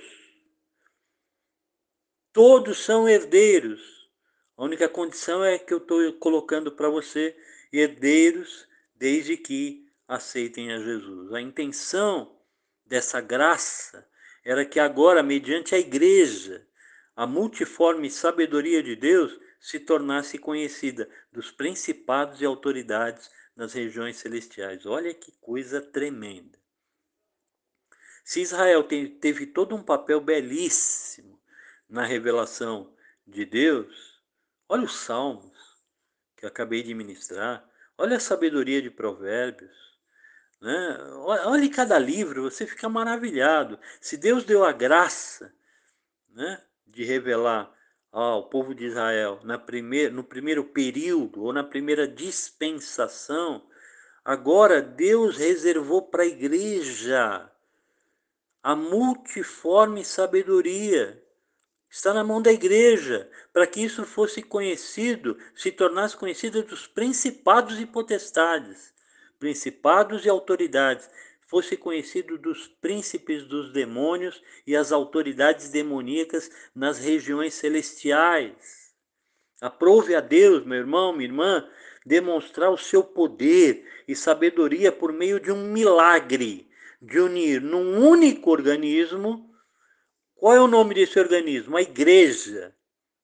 todos são herdeiros. A única condição é que eu estou colocando para você, herdeiros, desde que aceitem a Jesus. A intenção dessa graça era que agora, mediante a igreja, a multiforme sabedoria de Deus se tornasse conhecida dos principados e autoridades nas regiões celestiais. Olha que coisa tremenda. Se Israel teve todo um papel belíssimo na revelação de Deus, olha os salmos que eu acabei de ministrar, olha a sabedoria de Provérbios, né? Olhe cada livro, você fica maravilhado. Se Deus deu a graça, né, de revelar ao povo de Israel na primeir, no primeiro período ou na primeira dispensação, agora Deus reservou para a igreja a multiforme sabedoria. Está na mão da igreja, para que isso fosse conhecido, se tornasse conhecido dos principados e potestades, principados e autoridades. fosse conhecido dos príncipes dos demônios e as autoridades demoníacas nas regiões celestiais. Aprove a Deus, meu irmão, minha irmã, demonstrar o seu poder e sabedoria por meio de um milagre, de unir num único organismo. Qual é o nome desse organismo? A igreja.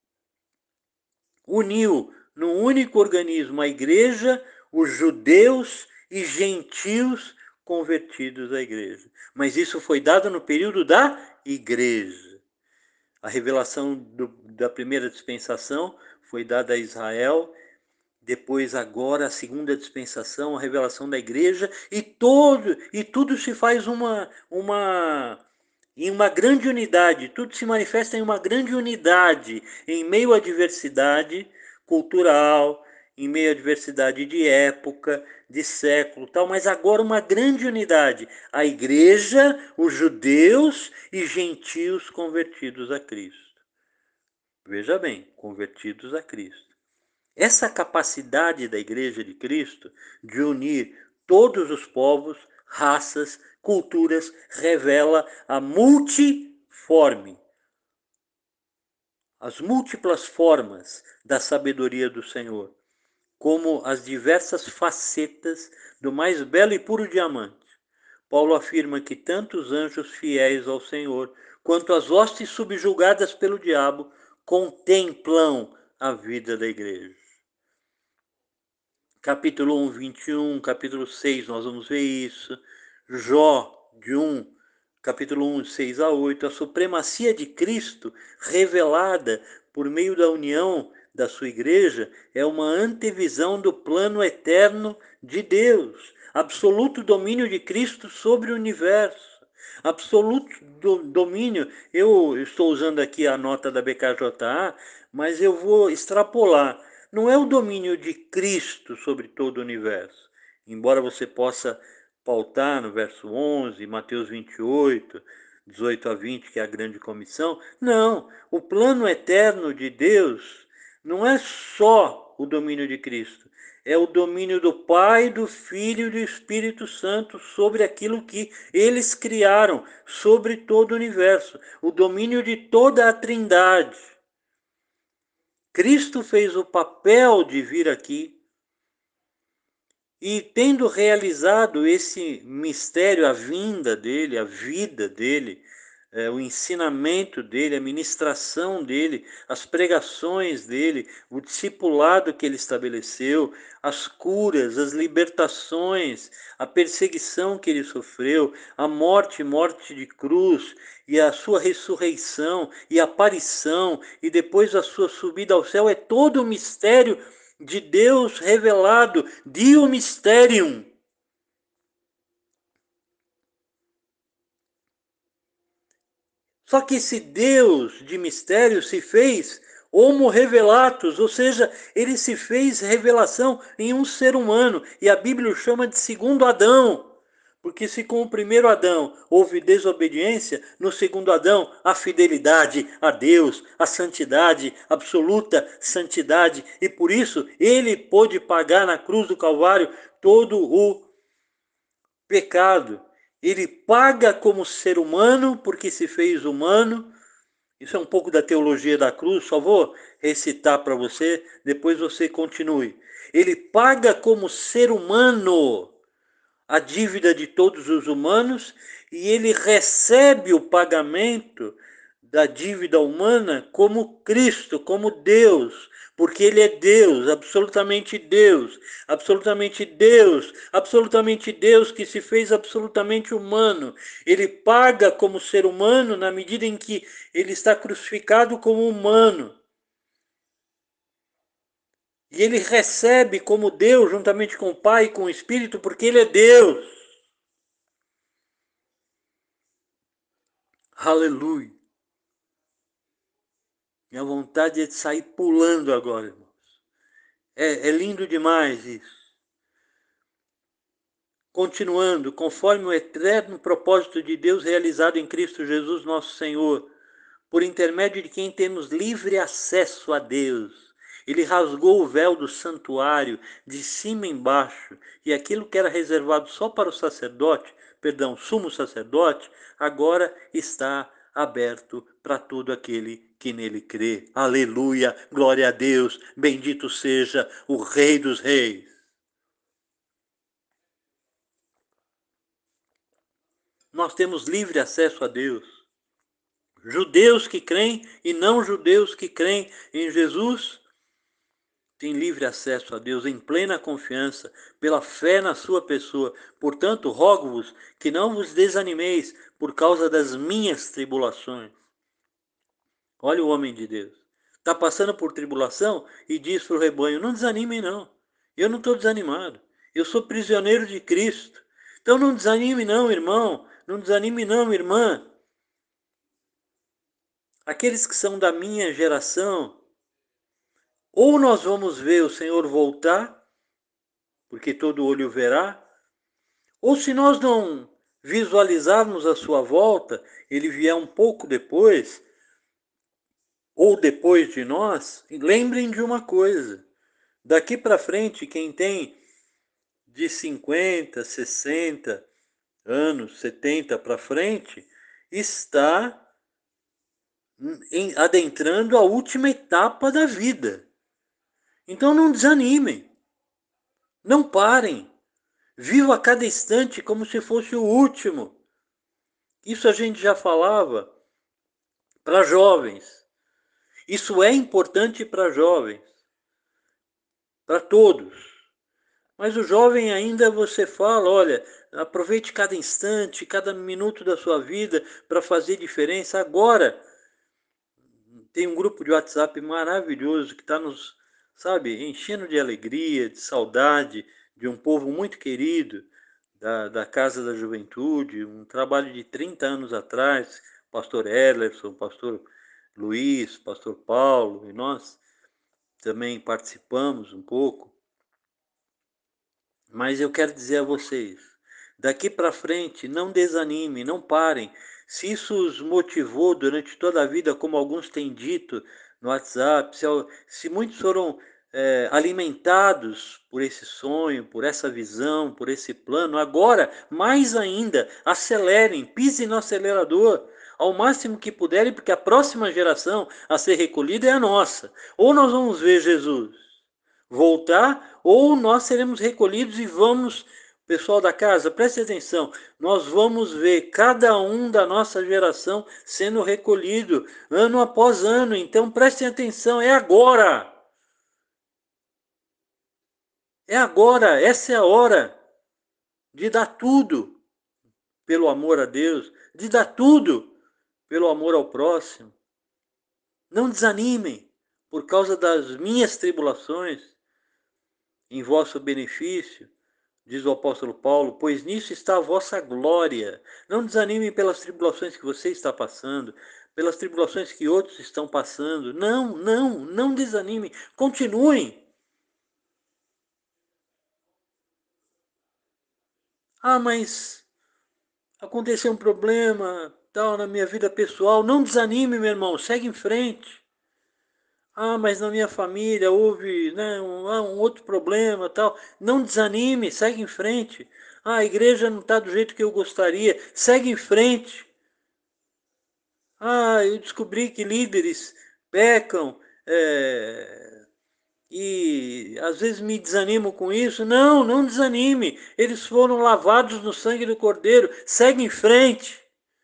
Uniu num único organismo a igreja, os judeus e gentios convertidos à igreja. Mas isso foi dado no período da igreja. A revelação do, da primeira dispensação foi dada a Israel, depois agora a segunda dispensação, a revelação da igreja, e todo e tudo se faz uma uma em uma grande unidade, tudo se manifesta em uma grande unidade, em meio à diversidade cultural, em meio à diversidade de época, de século, tal, mas agora uma grande unidade, a igreja, os judeus e gentios convertidos a Cristo. Veja bem, convertidos a Cristo. Essa capacidade da Igreja de Cristo de unir todos os povos, raças, culturas, revela a multiforme, as múltiplas formas da sabedoria do Senhor, como as diversas facetas do mais belo e puro diamante. Paulo afirma que tanto os anjos fiéis ao Senhor, quanto as hostes subjugadas pelo diabo, contemplam a vida da igreja. Capítulo um, vinte e um, capítulo seis, nós vamos ver isso. Jó, de um, capítulo um, de seis a oito, a supremacia de Cristo revelada por meio da união da sua igreja é uma antevisão do plano eterno de Deus, absoluto domínio de Cristo sobre o universo. Absoluto do, domínio, eu estou usando aqui a nota da B K J A, mas eu vou extrapolar. Não é o domínio de Cristo sobre todo o universo, embora você possa pautar no verso onze, Mateus vinte e oito, dezoito a vinte, que é a grande comissão. Não, o plano eterno de Deus não é só o domínio de Cristo, é o domínio do Pai, do Filho e do Espírito Santo sobre aquilo que eles criaram, sobre todo o universo, o domínio de toda a Trindade. Cristo fez o papel de vir aqui e, tendo realizado esse mistério, a vinda dele, a vida dele, é, o ensinamento dele, a ministração dele, as pregações dele, o discipulado que ele estabeleceu, as curas, as libertações, a perseguição que ele sofreu, a morte, morte de cruz, e a sua ressurreição e aparição, e depois a sua subida ao céu, é todo o mistério de Deus revelado, Dio Mysterium. Só que esse Deus de mistério se fez homo revelatus, ou seja, ele se fez revelação em um ser humano, e a Bíblia o chama de segundo Adão. Porque se com o primeiro Adão houve desobediência, no segundo Adão a fidelidade a Deus, a santidade, absoluta santidade, e por isso ele pôde pagar na cruz do Calvário todo o pecado. Ele paga como ser humano, porque se fez humano. Isso é um pouco da teologia da cruz, só vou recitar para você, depois você continue. Ele paga como ser humano a dívida de todos os humanos, e ele recebe o pagamento da dívida humana como Cristo, como Deus, porque ele é Deus, absolutamente Deus, absolutamente Deus, absolutamente Deus que se fez absolutamente humano. Ele paga como ser humano na medida em que ele está crucificado como humano. E ele recebe como Deus, juntamente com o Pai e com o Espírito, porque ele é Deus. Aleluia. Minha vontade é de sair pulando agora, irmãos. É, é lindo demais isso. Continuando, conforme o eterno propósito de Deus realizado em Cristo Jesus, nosso Senhor, por intermédio de quem temos livre acesso a Deus. Ele rasgou o véu do santuário de cima embaixo, e aquilo que era reservado só para o sacerdote perdão, sumo sacerdote, agora está aberto para todo aquele que nele crê. Aleluia, glória a Deus, bendito seja o Rei dos Reis. Nós temos livre acesso a Deus. Judeus que creem e não judeus que creem em Jesus têm livre acesso a Deus em plena confiança, pela fé na sua pessoa. Portanto, rogo-vos que não vos desanimeis por causa das minhas tribulações. Olha o homem de Deus. Está passando por tribulação e diz para o rebanho, não desanimem não. Eu não estou desanimado. Eu sou prisioneiro de Cristo. Então não desanime não, irmão. Não desanime não, irmã. Aqueles que são da minha geração, ou nós vamos ver o Senhor voltar, porque todo olho verá, ou se nós não visualizarmos a sua volta, ele vier um pouco depois, ou depois de nós, lembrem de uma coisa, daqui para frente, quem tem de cinquenta, sessenta anos, setenta para frente, está adentrando a última etapa da vida. Então não desanimem, não parem, viva a cada instante como se fosse o último. Isso a gente já falava para jovens. Isso é importante para jovens, para todos. Mas o jovem ainda você fala, olha, aproveite cada instante, cada minuto da sua vida para fazer diferença. Agora, tem um grupo de WhatsApp maravilhoso que está nos, sabe, enchendo de alegria, de saudade, de um povo muito querido, da, da Casa da Juventude, um trabalho de trinta anos atrás, pastor Ellerson, pastor Luiz, pastor Paulo, e nós também participamos um pouco. Mas eu quero dizer a vocês, daqui para frente, não desanimem, não parem. Se isso os motivou durante toda a vida, como alguns têm dito no WhatsApp, se, se muitos foram é, alimentados por esse sonho, por essa visão, por esse plano, agora, mais ainda, acelerem, pisem no acelerador, ao máximo que puderem, porque a próxima geração a ser recolhida é a nossa. Ou nós vamos ver Jesus voltar, ou nós seremos recolhidos e vamos, pessoal da casa, preste atenção, nós vamos ver cada um da nossa geração sendo recolhido ano após ano, então prestem atenção, é agora. É agora, essa é a hora de dar tudo pelo amor a Deus, de dar tudo pelo amor ao próximo. Não desanimem por causa das minhas tribulações, em vosso benefício, diz o apóstolo Paulo, pois nisso está a vossa glória. Não desanimem pelas tribulações que você está passando, pelas tribulações que outros estão passando. Não, não, não desanimem. Continuem. Ah, mas aconteceu um problema, tal, na minha vida pessoal. Não desanime, meu irmão. Segue em frente. Ah, mas na minha família houve, né, um, ah, um outro problema, tal. Não desanime, segue em frente. Ah, a igreja não está do jeito que eu gostaria. Segue em frente. Ah, eu descobri que líderes pecam é, e às vezes me desanimo com isso. Não, não desanime. Eles foram lavados no sangue do Cordeiro. Segue em frente.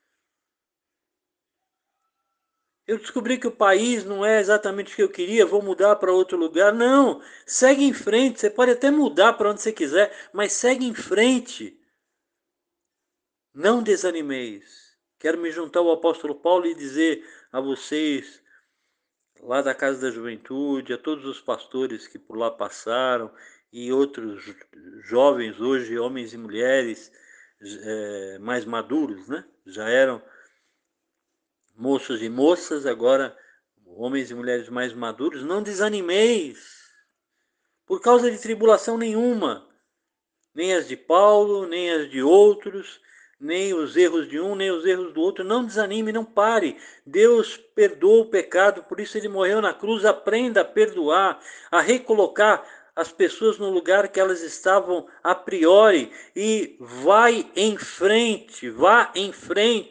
Eu descobri que o país não é exatamente o que eu queria, vou mudar para outro lugar. Não, segue em frente. Você pode até mudar para onde você quiser, mas segue em frente. Não desanimeis. Quero me juntar ao apóstolo Paulo e dizer a vocês, lá da Casa da Juventude, a todos os pastores que por lá passaram e outros jovens hoje, homens e mulheres é, mais maduros, né? Já eram moços e moças, agora homens e mulheres mais maduros, não desanimeis por causa de tribulação nenhuma, nem as de Paulo, nem as de outros, nem os erros de um, nem os erros do outro. Não desanime, não pare. Deus perdoa o pecado, por isso ele morreu na cruz. Aprenda a perdoar, a recolocar as pessoas no lugar que elas estavam a priori e vai em frente, vá em frente.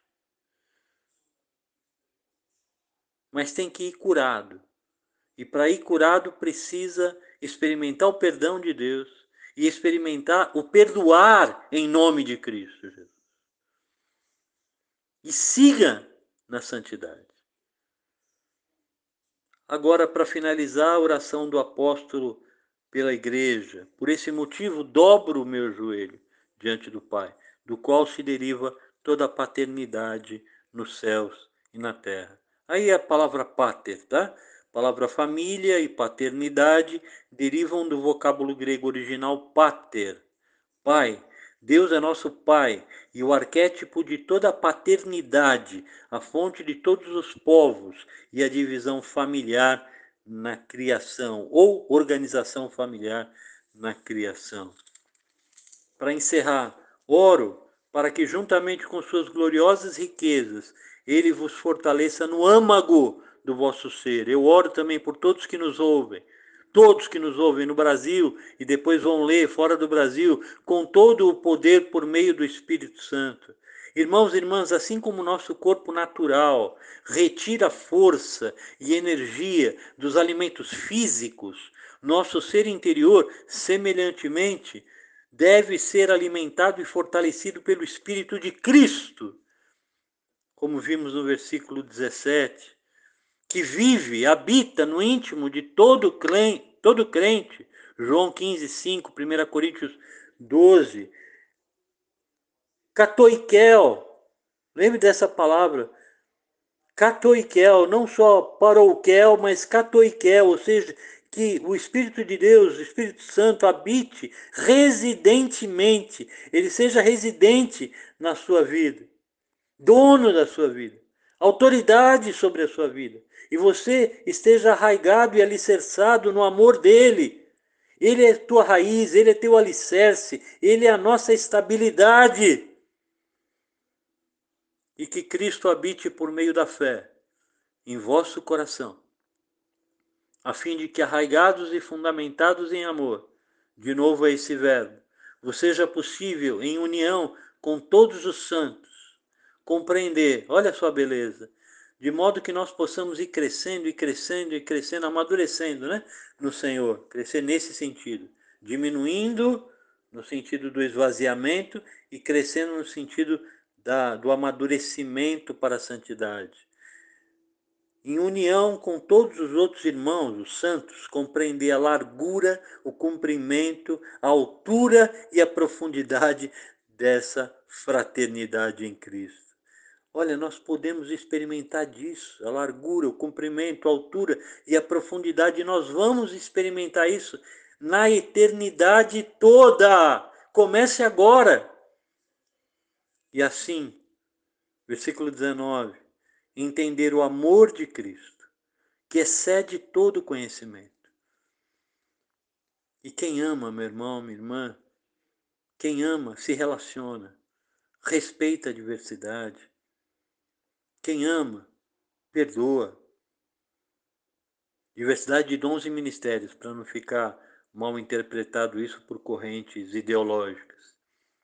Mas tem que ir curado. E para ir curado precisa experimentar o perdão de Deus e experimentar o perdoar em nome de Cristo Jesus. E siga na santidade. Agora, para finalizar a oração do apóstolo pela igreja, por esse motivo dobro o meu joelho diante do Pai, do qual se deriva toda a paternidade nos céus e na terra. Aí a palavra pater, tá? A palavra família e paternidade derivam do vocábulo grego original pater, pai. Deus é nosso Pai e o arquétipo de toda a paternidade, a fonte de todos os povos e a divisão familiar na criação, ou organização familiar na criação. Para encerrar, oro para que, juntamente com suas gloriosas riquezas, Ele vos fortaleça no âmago do vosso ser. Eu oro também por todos que nos ouvem, todos que nos ouvem no Brasil e depois vão ler fora do Brasil, com todo o poder por meio do Espírito Santo. Irmãos e irmãs, assim como o nosso corpo natural retira força e energia dos alimentos físicos, nosso ser interior, semelhantemente, deve ser alimentado e fortalecido pelo Espírito de Cristo, como vimos no versículo dezessete, que vive, habita no íntimo de todo crente, todo crente. João quinze, cinco, primeira Coríntios doze. Katoikel, lembre dessa palavra. Katoikel, não só paroukel, mas katoikel, ou seja, que o Espírito de Deus, o Espírito Santo, habite residentemente, ele seja residente na sua vida, dono da sua vida, autoridade sobre a sua vida, e você esteja arraigado e alicerçado no amor dele. Ele é tua raiz, ele é teu alicerce, ele é a nossa estabilidade. E que Cristo habite por meio da fé em vosso coração, a fim de que, arraigados e fundamentados em amor, de novo é esse verbo, vos seja possível, em união com todos os santos, compreender, olha só a beleza, de modo que nós possamos ir crescendo e crescendo e crescendo, amadurecendo, né, no Senhor, crescer nesse sentido, diminuindo no sentido do esvaziamento e crescendo no sentido da, do amadurecimento para a santidade. Em união com todos os outros irmãos, os santos, compreender a largura, o comprimento, a altura e a profundidade dessa fraternidade em Cristo. Olha, nós podemos experimentar disso, a largura, o comprimento, a altura e a profundidade. Nós vamos experimentar isso na eternidade toda. Comece agora. E assim, versículo dezenove, entender o amor de Cristo, que excede todo conhecimento. E quem ama, meu irmão, minha irmã, quem ama se relaciona, respeita a diversidade. Quem ama, perdoa. Diversidade de dons e ministérios, para não ficar mal interpretado isso por correntes ideológicas.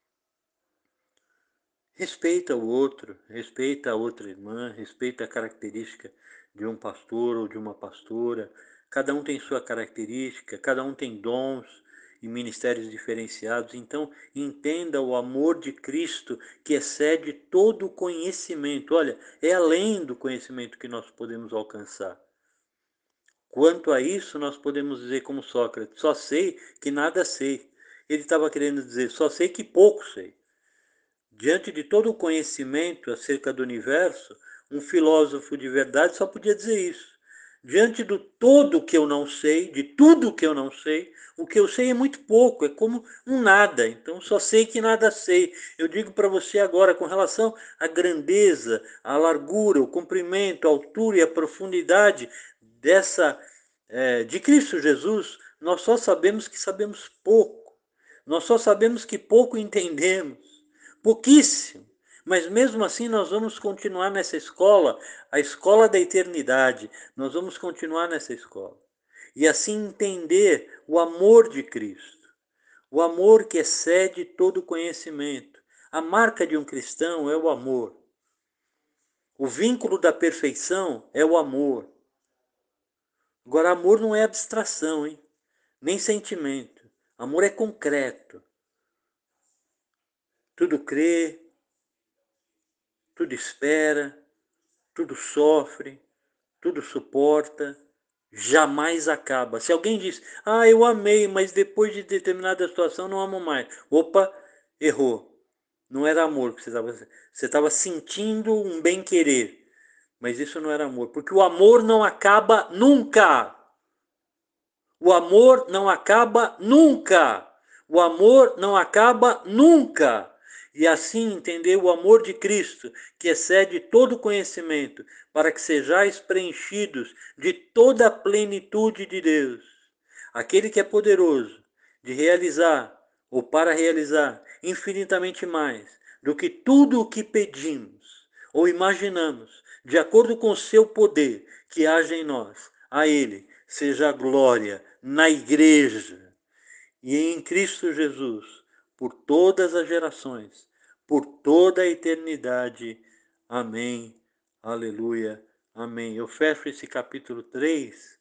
Respeita o outro, respeita a outra irmã, respeita a característica de um pastor ou de uma pastora. Cada um tem sua característica, cada um tem dons e ministérios diferenciados. Então, entenda o amor de Cristo que excede todo o conhecimento. Olha, é além do conhecimento que nós podemos alcançar. Quanto a isso, nós podemos dizer como Sócrates, só sei que nada sei. Ele estava querendo dizer, só sei que pouco sei. Diante de todo o conhecimento acerca do universo, um filósofo de verdade só podia dizer isso. Diante do todo que eu não sei, de tudo que eu não sei, o que eu sei é muito pouco, é como um nada. Então só sei que nada sei. Eu digo para você agora, com relação à grandeza, à largura, o comprimento, a altura e a profundidade dessa é, de Cristo Jesus, nós só sabemos que sabemos pouco. Nós só sabemos que pouco entendemos. Pouquíssimo. Mas mesmo assim nós vamos continuar nessa escola, a escola da eternidade. Nós vamos continuar nessa escola. e assim entender o amor de Cristo, o amor que excede todo conhecimento. A marca de um cristão é o amor. O vínculo da perfeição é o amor. Agora, amor não é abstração, hein? Nem sentimento. Amor é concreto. Tudo crê, tudo espera, tudo sofre, tudo suporta, jamais acaba. Se alguém diz, ah, eu amei, mas depois de determinada situação não amo mais. Opa, errou. Não era amor que você estava. Você estava sentindo um bem-querer. Mas isso não era amor. Porque o amor não acaba nunca. O amor não acaba nunca. O amor não acaba nunca. E assim entender o amor de Cristo, que excede todo conhecimento, para que sejais preenchidos de toda a plenitude de Deus. Aquele que é poderoso de realizar, ou para realizar, infinitamente mais do que tudo o que pedimos ou imaginamos, de acordo com o seu poder que age em nós. A Ele seja a glória na Igreja e em Cristo Jesus, por todas as gerações, por toda a eternidade. Amém. Aleluia. Amém. Eu fecho esse capítulo três,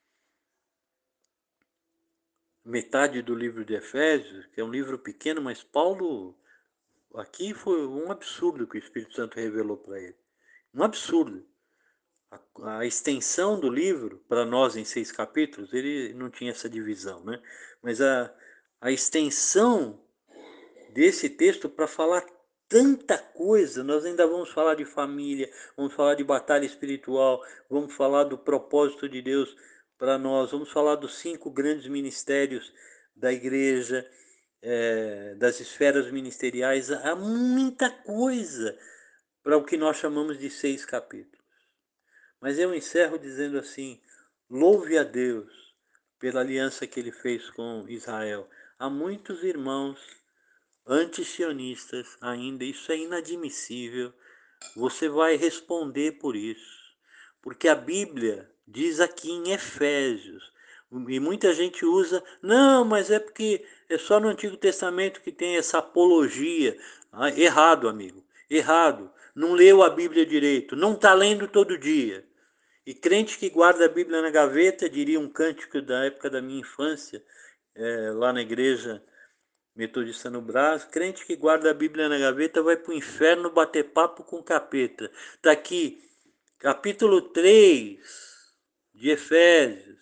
metade do livro de Efésios, que é um livro pequeno, mas Paulo, aqui foi um absurdo que o Espírito Santo revelou para ele. Um absurdo. A, a extensão do livro, para nós em seis capítulos, ele não tinha essa divisão, né? Mas a, a extensão desse texto para falar tanta coisa, nós ainda vamos falar de família, vamos falar de batalha espiritual, vamos falar do propósito de Deus para nós, vamos falar dos cinco grandes ministérios da igreja, é, das esferas ministeriais, há muita coisa para o que nós chamamos de seis capítulos. Mas eu encerro dizendo assim, louve a Deus pela aliança que ele fez com Israel. Há muitos irmãos anti-sionistas ainda, isso é inadmissível. Você vai responder por isso. Porque a Bíblia diz aqui em Efésios, e muita gente usa, não, mas é porque é só no Antigo Testamento que tem essa apologia. Ah, errado, amigo, errado. Não leu a Bíblia direito, não está lendo todo dia. E crente que guarda a Bíblia na gaveta, diria um cântico da época da minha infância, é, lá na igreja metodista no Brás, crente que guarda a Bíblia na gaveta vai para o inferno bater papo com o capeta. Está aqui, capítulo três de Efésios.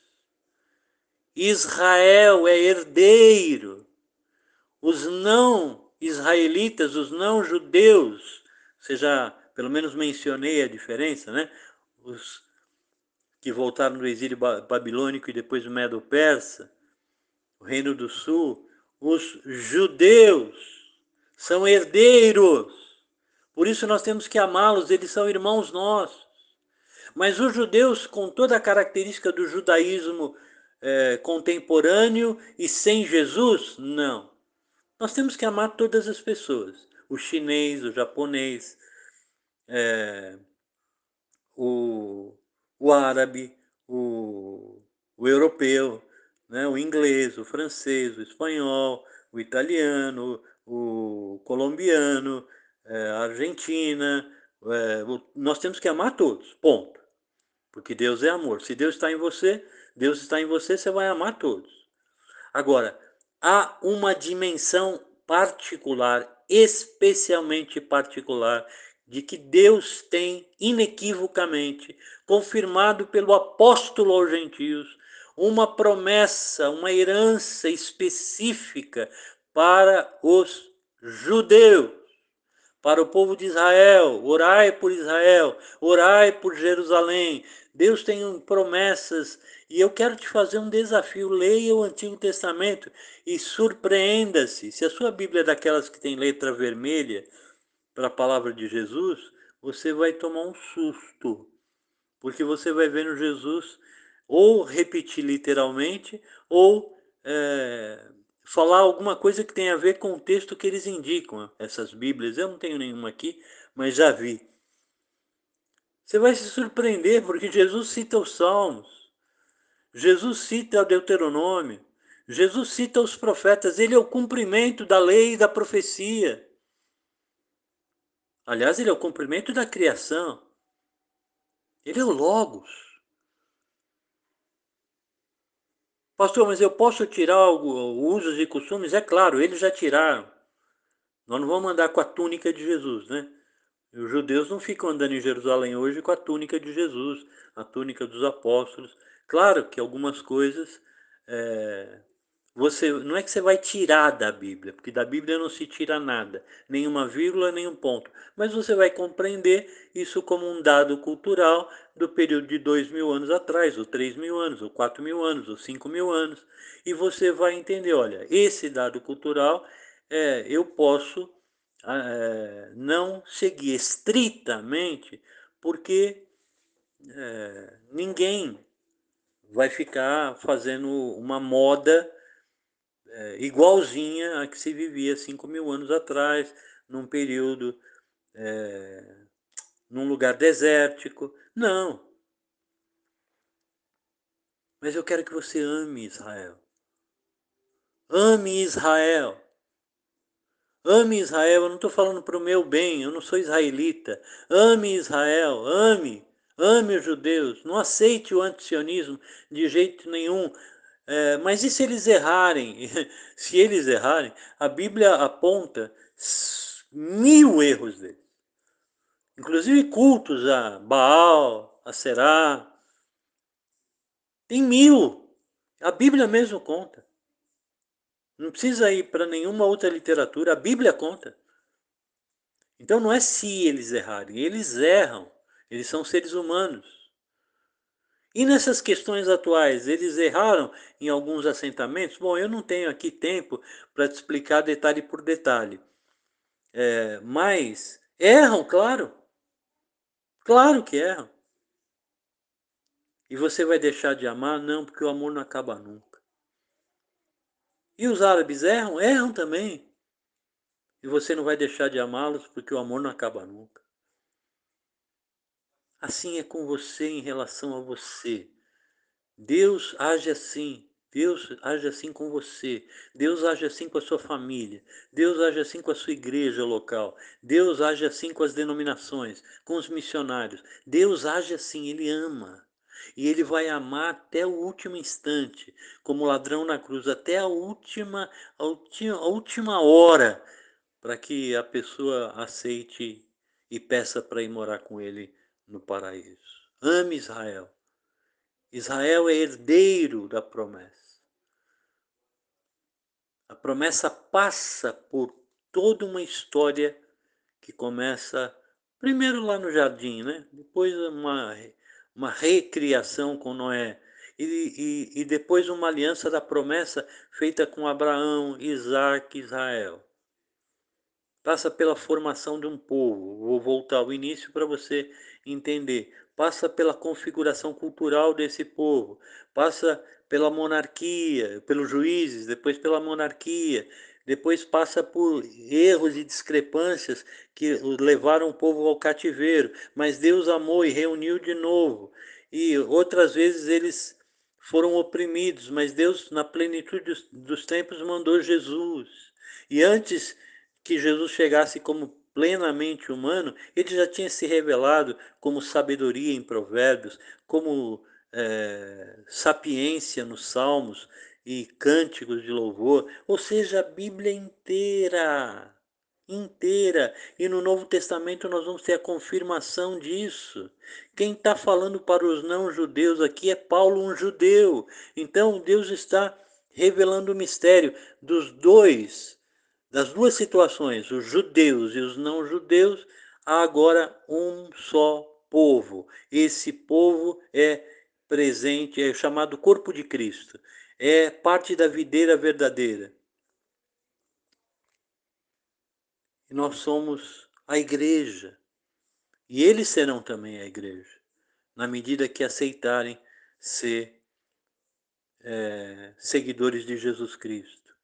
Israel é herdeiro. Os não israelitas, os não judeus, você já pelo menos mencionei a diferença, né? Os que voltaram do exílio babilônico e depois do Medo-Persa, o Reino do Sul, os judeus são herdeiros. Por isso nós temos que amá-los, eles são irmãos nossos. Mas os judeus, com toda a característica do judaísmo é, contemporâneo e sem Jesus, não. Nós temos que amar todas as pessoas. O chinês, o japonês, é, o, o árabe, o, o europeu, né? O inglês, o francês, o espanhol, o italiano, o colombiano, é, a Argentina. É, o, nós temos que amar todos, ponto. Porque Deus é amor. Se Deus está em você, Deus está em você, você vai amar todos. Agora, há uma dimensão particular, especialmente particular, de que Deus tem inequivocamente confirmado pelo apóstolo aos gentios uma promessa, uma herança específica para os judeus, para o povo de Israel. Orai por Israel, orai por Jerusalém. Deus tem promessas e eu quero te fazer um desafio. Leia o Antigo Testamento e surpreenda-se. Se a sua Bíblia é daquelas que tem letra vermelha para a palavra de Jesus, você vai tomar um susto. Porque você vai ver no Jesus ou repetir literalmente ou é, falar alguma coisa que tem a ver com o texto que eles indicam, essas Bíblias. Eu não tenho nenhuma aqui, mas já vi. Você vai se surpreender porque Jesus cita os Salmos. Jesus cita o Deuteronômio, Jesus cita os profetas, ele é o cumprimento da lei e da profecia. Aliás, ele é o cumprimento da criação. Ele é o Logos. Pastor, mas eu posso tirar algo, usos e costumes? É claro, eles já tiraram. Nós não vamos andar com a túnica de Jesus, né? Os judeus não ficam andando em Jerusalém hoje com a túnica de Jesus, a túnica dos apóstolos. Claro que algumas coisas é, você não é que você vai tirar da Bíblia, porque da Bíblia não se tira nada, nenhuma vírgula, nenhum ponto. Mas você vai compreender isso como um dado cultural do período de dois mil anos atrás, ou três mil anos, ou quatro mil anos, ou cinco mil anos. E você vai entender, olha, esse dado cultural, é, eu posso é, não seguir estritamente, porque é, ninguém vai ficar fazendo uma moda é, igualzinha a que se vivia cinco mil anos atrás, num período, é, num lugar desértico. Não. Mas eu quero que você ame Israel. Ame Israel. Ame Israel. Eu não estou falando para o meu bem, eu não sou israelita. Ame Israel, ame. Ame os judeus. Não aceite o antisionismo de jeito nenhum. É, mas e se eles errarem? Se eles errarem, a Bíblia aponta mil erros deles. Inclusive cultos a Baal, a Será. Tem mil. A Bíblia mesmo conta. Não precisa ir para nenhuma outra literatura, a Bíblia conta. Então não é se eles errarem, eles erram. Eles são seres humanos. E nessas questões atuais, eles erraram em alguns assentamentos? Bom, eu não tenho aqui tempo para te explicar detalhe por detalhe. É, mas erram, claro. Claro que erram. E você vai deixar de amar? Não, porque o amor não acaba nunca. E os árabes erram? Erram também. E você não vai deixar de amá-los porque o amor não acaba nunca. Assim é com você em relação a você. Deus age assim. Deus age assim com você. Deus age assim com a sua família. Deus age assim com a sua igreja local. Deus age assim com as denominações, com os missionários. Deus age assim, Ele ama. E Ele vai amar até o último instante, como ladrão na cruz, até a última, a última, a última hora, para que a pessoa aceite e peça para ir morar com Ele no paraíso. Ame Israel. Israel é herdeiro da promessa. A promessa passa por toda uma história que começa primeiro lá no jardim, né? Depois uma, uma recriação com Noé. E, e, e depois uma aliança da promessa feita com Abraão, Isaac e Israel. Passa pela formação de um povo. Vou voltar ao início para você entender. Passa pela configuração cultural desse povo. Passa pela monarquia, pelos juízes, depois pela monarquia. Depois passa por erros e discrepâncias que levaram o povo ao cativeiro. Mas Deus amou e reuniu de novo. E outras vezes eles foram oprimidos, mas Deus, na plenitude dos, dos tempos, mandou Jesus. E antes que Jesus chegasse como plenamente humano, ele já tinha se revelado como sabedoria em Provérbios, como é, sapiência nos Salmos e cânticos de louvor, ou seja, a Bíblia inteira, inteira. E no Novo Testamento nós vamos ter a confirmação disso. Quem está falando para os não-judeus aqui é Paulo, um judeu. Então Deus está revelando o mistério dos dois, das duas situações, os judeus e os não-judeus, há agora um só povo. Esse povo é presente, é chamado corpo de Cristo. É parte da videira verdadeira. E nós somos a igreja. E eles serão também a igreja, na medida que aceitarem ser é, seguidores de Jesus Cristo.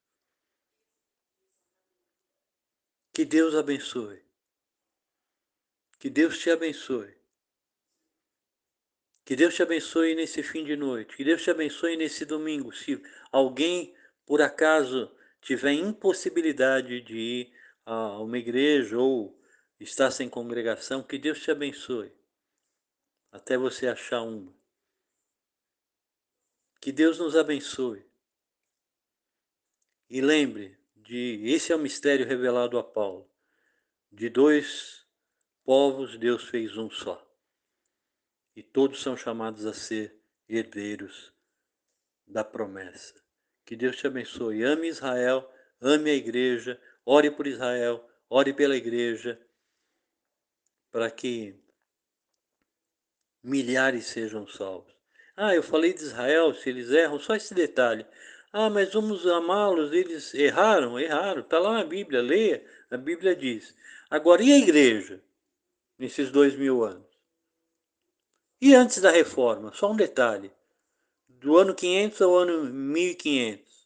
Que Deus abençoe. Que Deus te abençoe. Que Deus te abençoe nesse fim de noite. Que Deus te abençoe nesse domingo. Se alguém, por acaso, tiver impossibilidade de ir a uma igreja ou estar sem congregação, que Deus te abençoe. Até você achar uma. Que Deus nos abençoe. E lembre de, esse é o mistério revelado a Paulo. De dois povos Deus fez um só. E todos são chamados a ser herdeiros da promessa. Que Deus te abençoe. Ame Israel, ame a igreja, ore por Israel, ore pela igreja, para que milhares sejam salvos. Ah, eu falei de Israel, se eles erram, só esse detalhe. Ah, mas vamos amá-los, eles erraram, erraram. Está lá na Bíblia, leia. A Bíblia diz. Agora, e a igreja, nesses dois mil anos? E antes da reforma? Só um detalhe. Do ano quinhentos ao ano mil e quinhentos.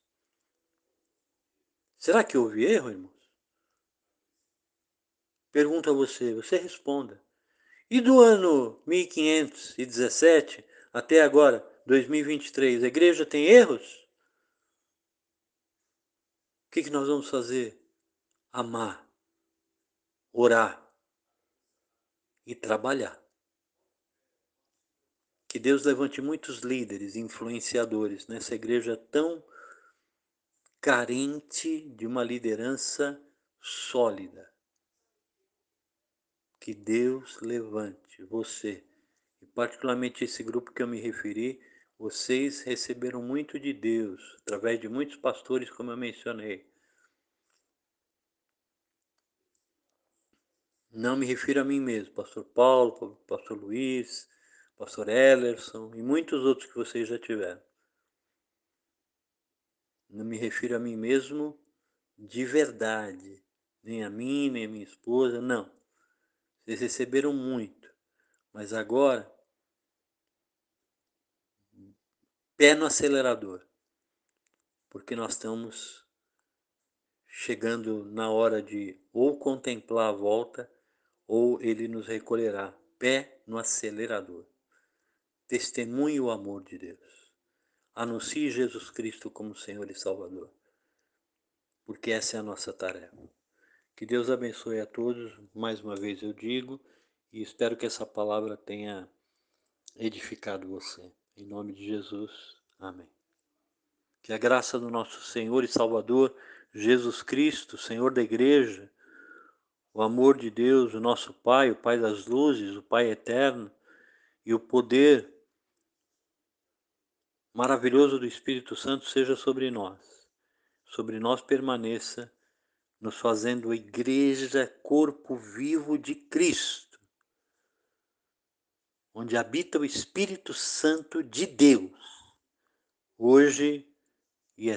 Será que houve erro, irmãos? Pergunto a você, você responda. E do ano mil quinhentos e dezessete até agora, dois mil e vinte e três, a igreja tem erros? O que, que nós vamos fazer? Amar, orar e trabalhar. Que Deus levante muitos líderes, influenciadores nessa igreja tão carente de uma liderança sólida. Que Deus levante você, e particularmente esse grupo que eu me referi, vocês receberam muito de Deus, através de muitos pastores, como eu mencionei. Não me refiro a mim mesmo, pastor Paulo, pastor Luiz, pastor Ellerson e muitos outros que vocês já tiveram. Não me refiro a mim mesmo de verdade, nem a mim, nem a minha esposa, não. Vocês receberam muito, mas agora, pé no acelerador, porque nós estamos chegando na hora de ou contemplar a volta, ou ele nos recolherá. Pé no acelerador. Testemunhe o amor de Deus. Anuncie Jesus Cristo como Senhor e Salvador, porque essa é a nossa tarefa. Que Deus abençoe a todos, mais uma vez eu digo, e espero que essa palavra tenha edificado você. Em nome de Jesus, amém. Que a graça do nosso Senhor e Salvador, Jesus Cristo, Senhor da igreja, o amor de Deus, o nosso Pai, o Pai das luzes, o Pai eterno, e o poder maravilhoso do Espírito Santo seja sobre nós. Sobre nós permaneça, nos fazendo igreja, corpo vivo de Cristo, onde habita o Espírito Santo de Deus, hoje e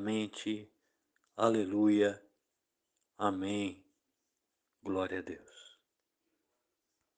eternamente. Aleluia. Amém. Glória a Deus.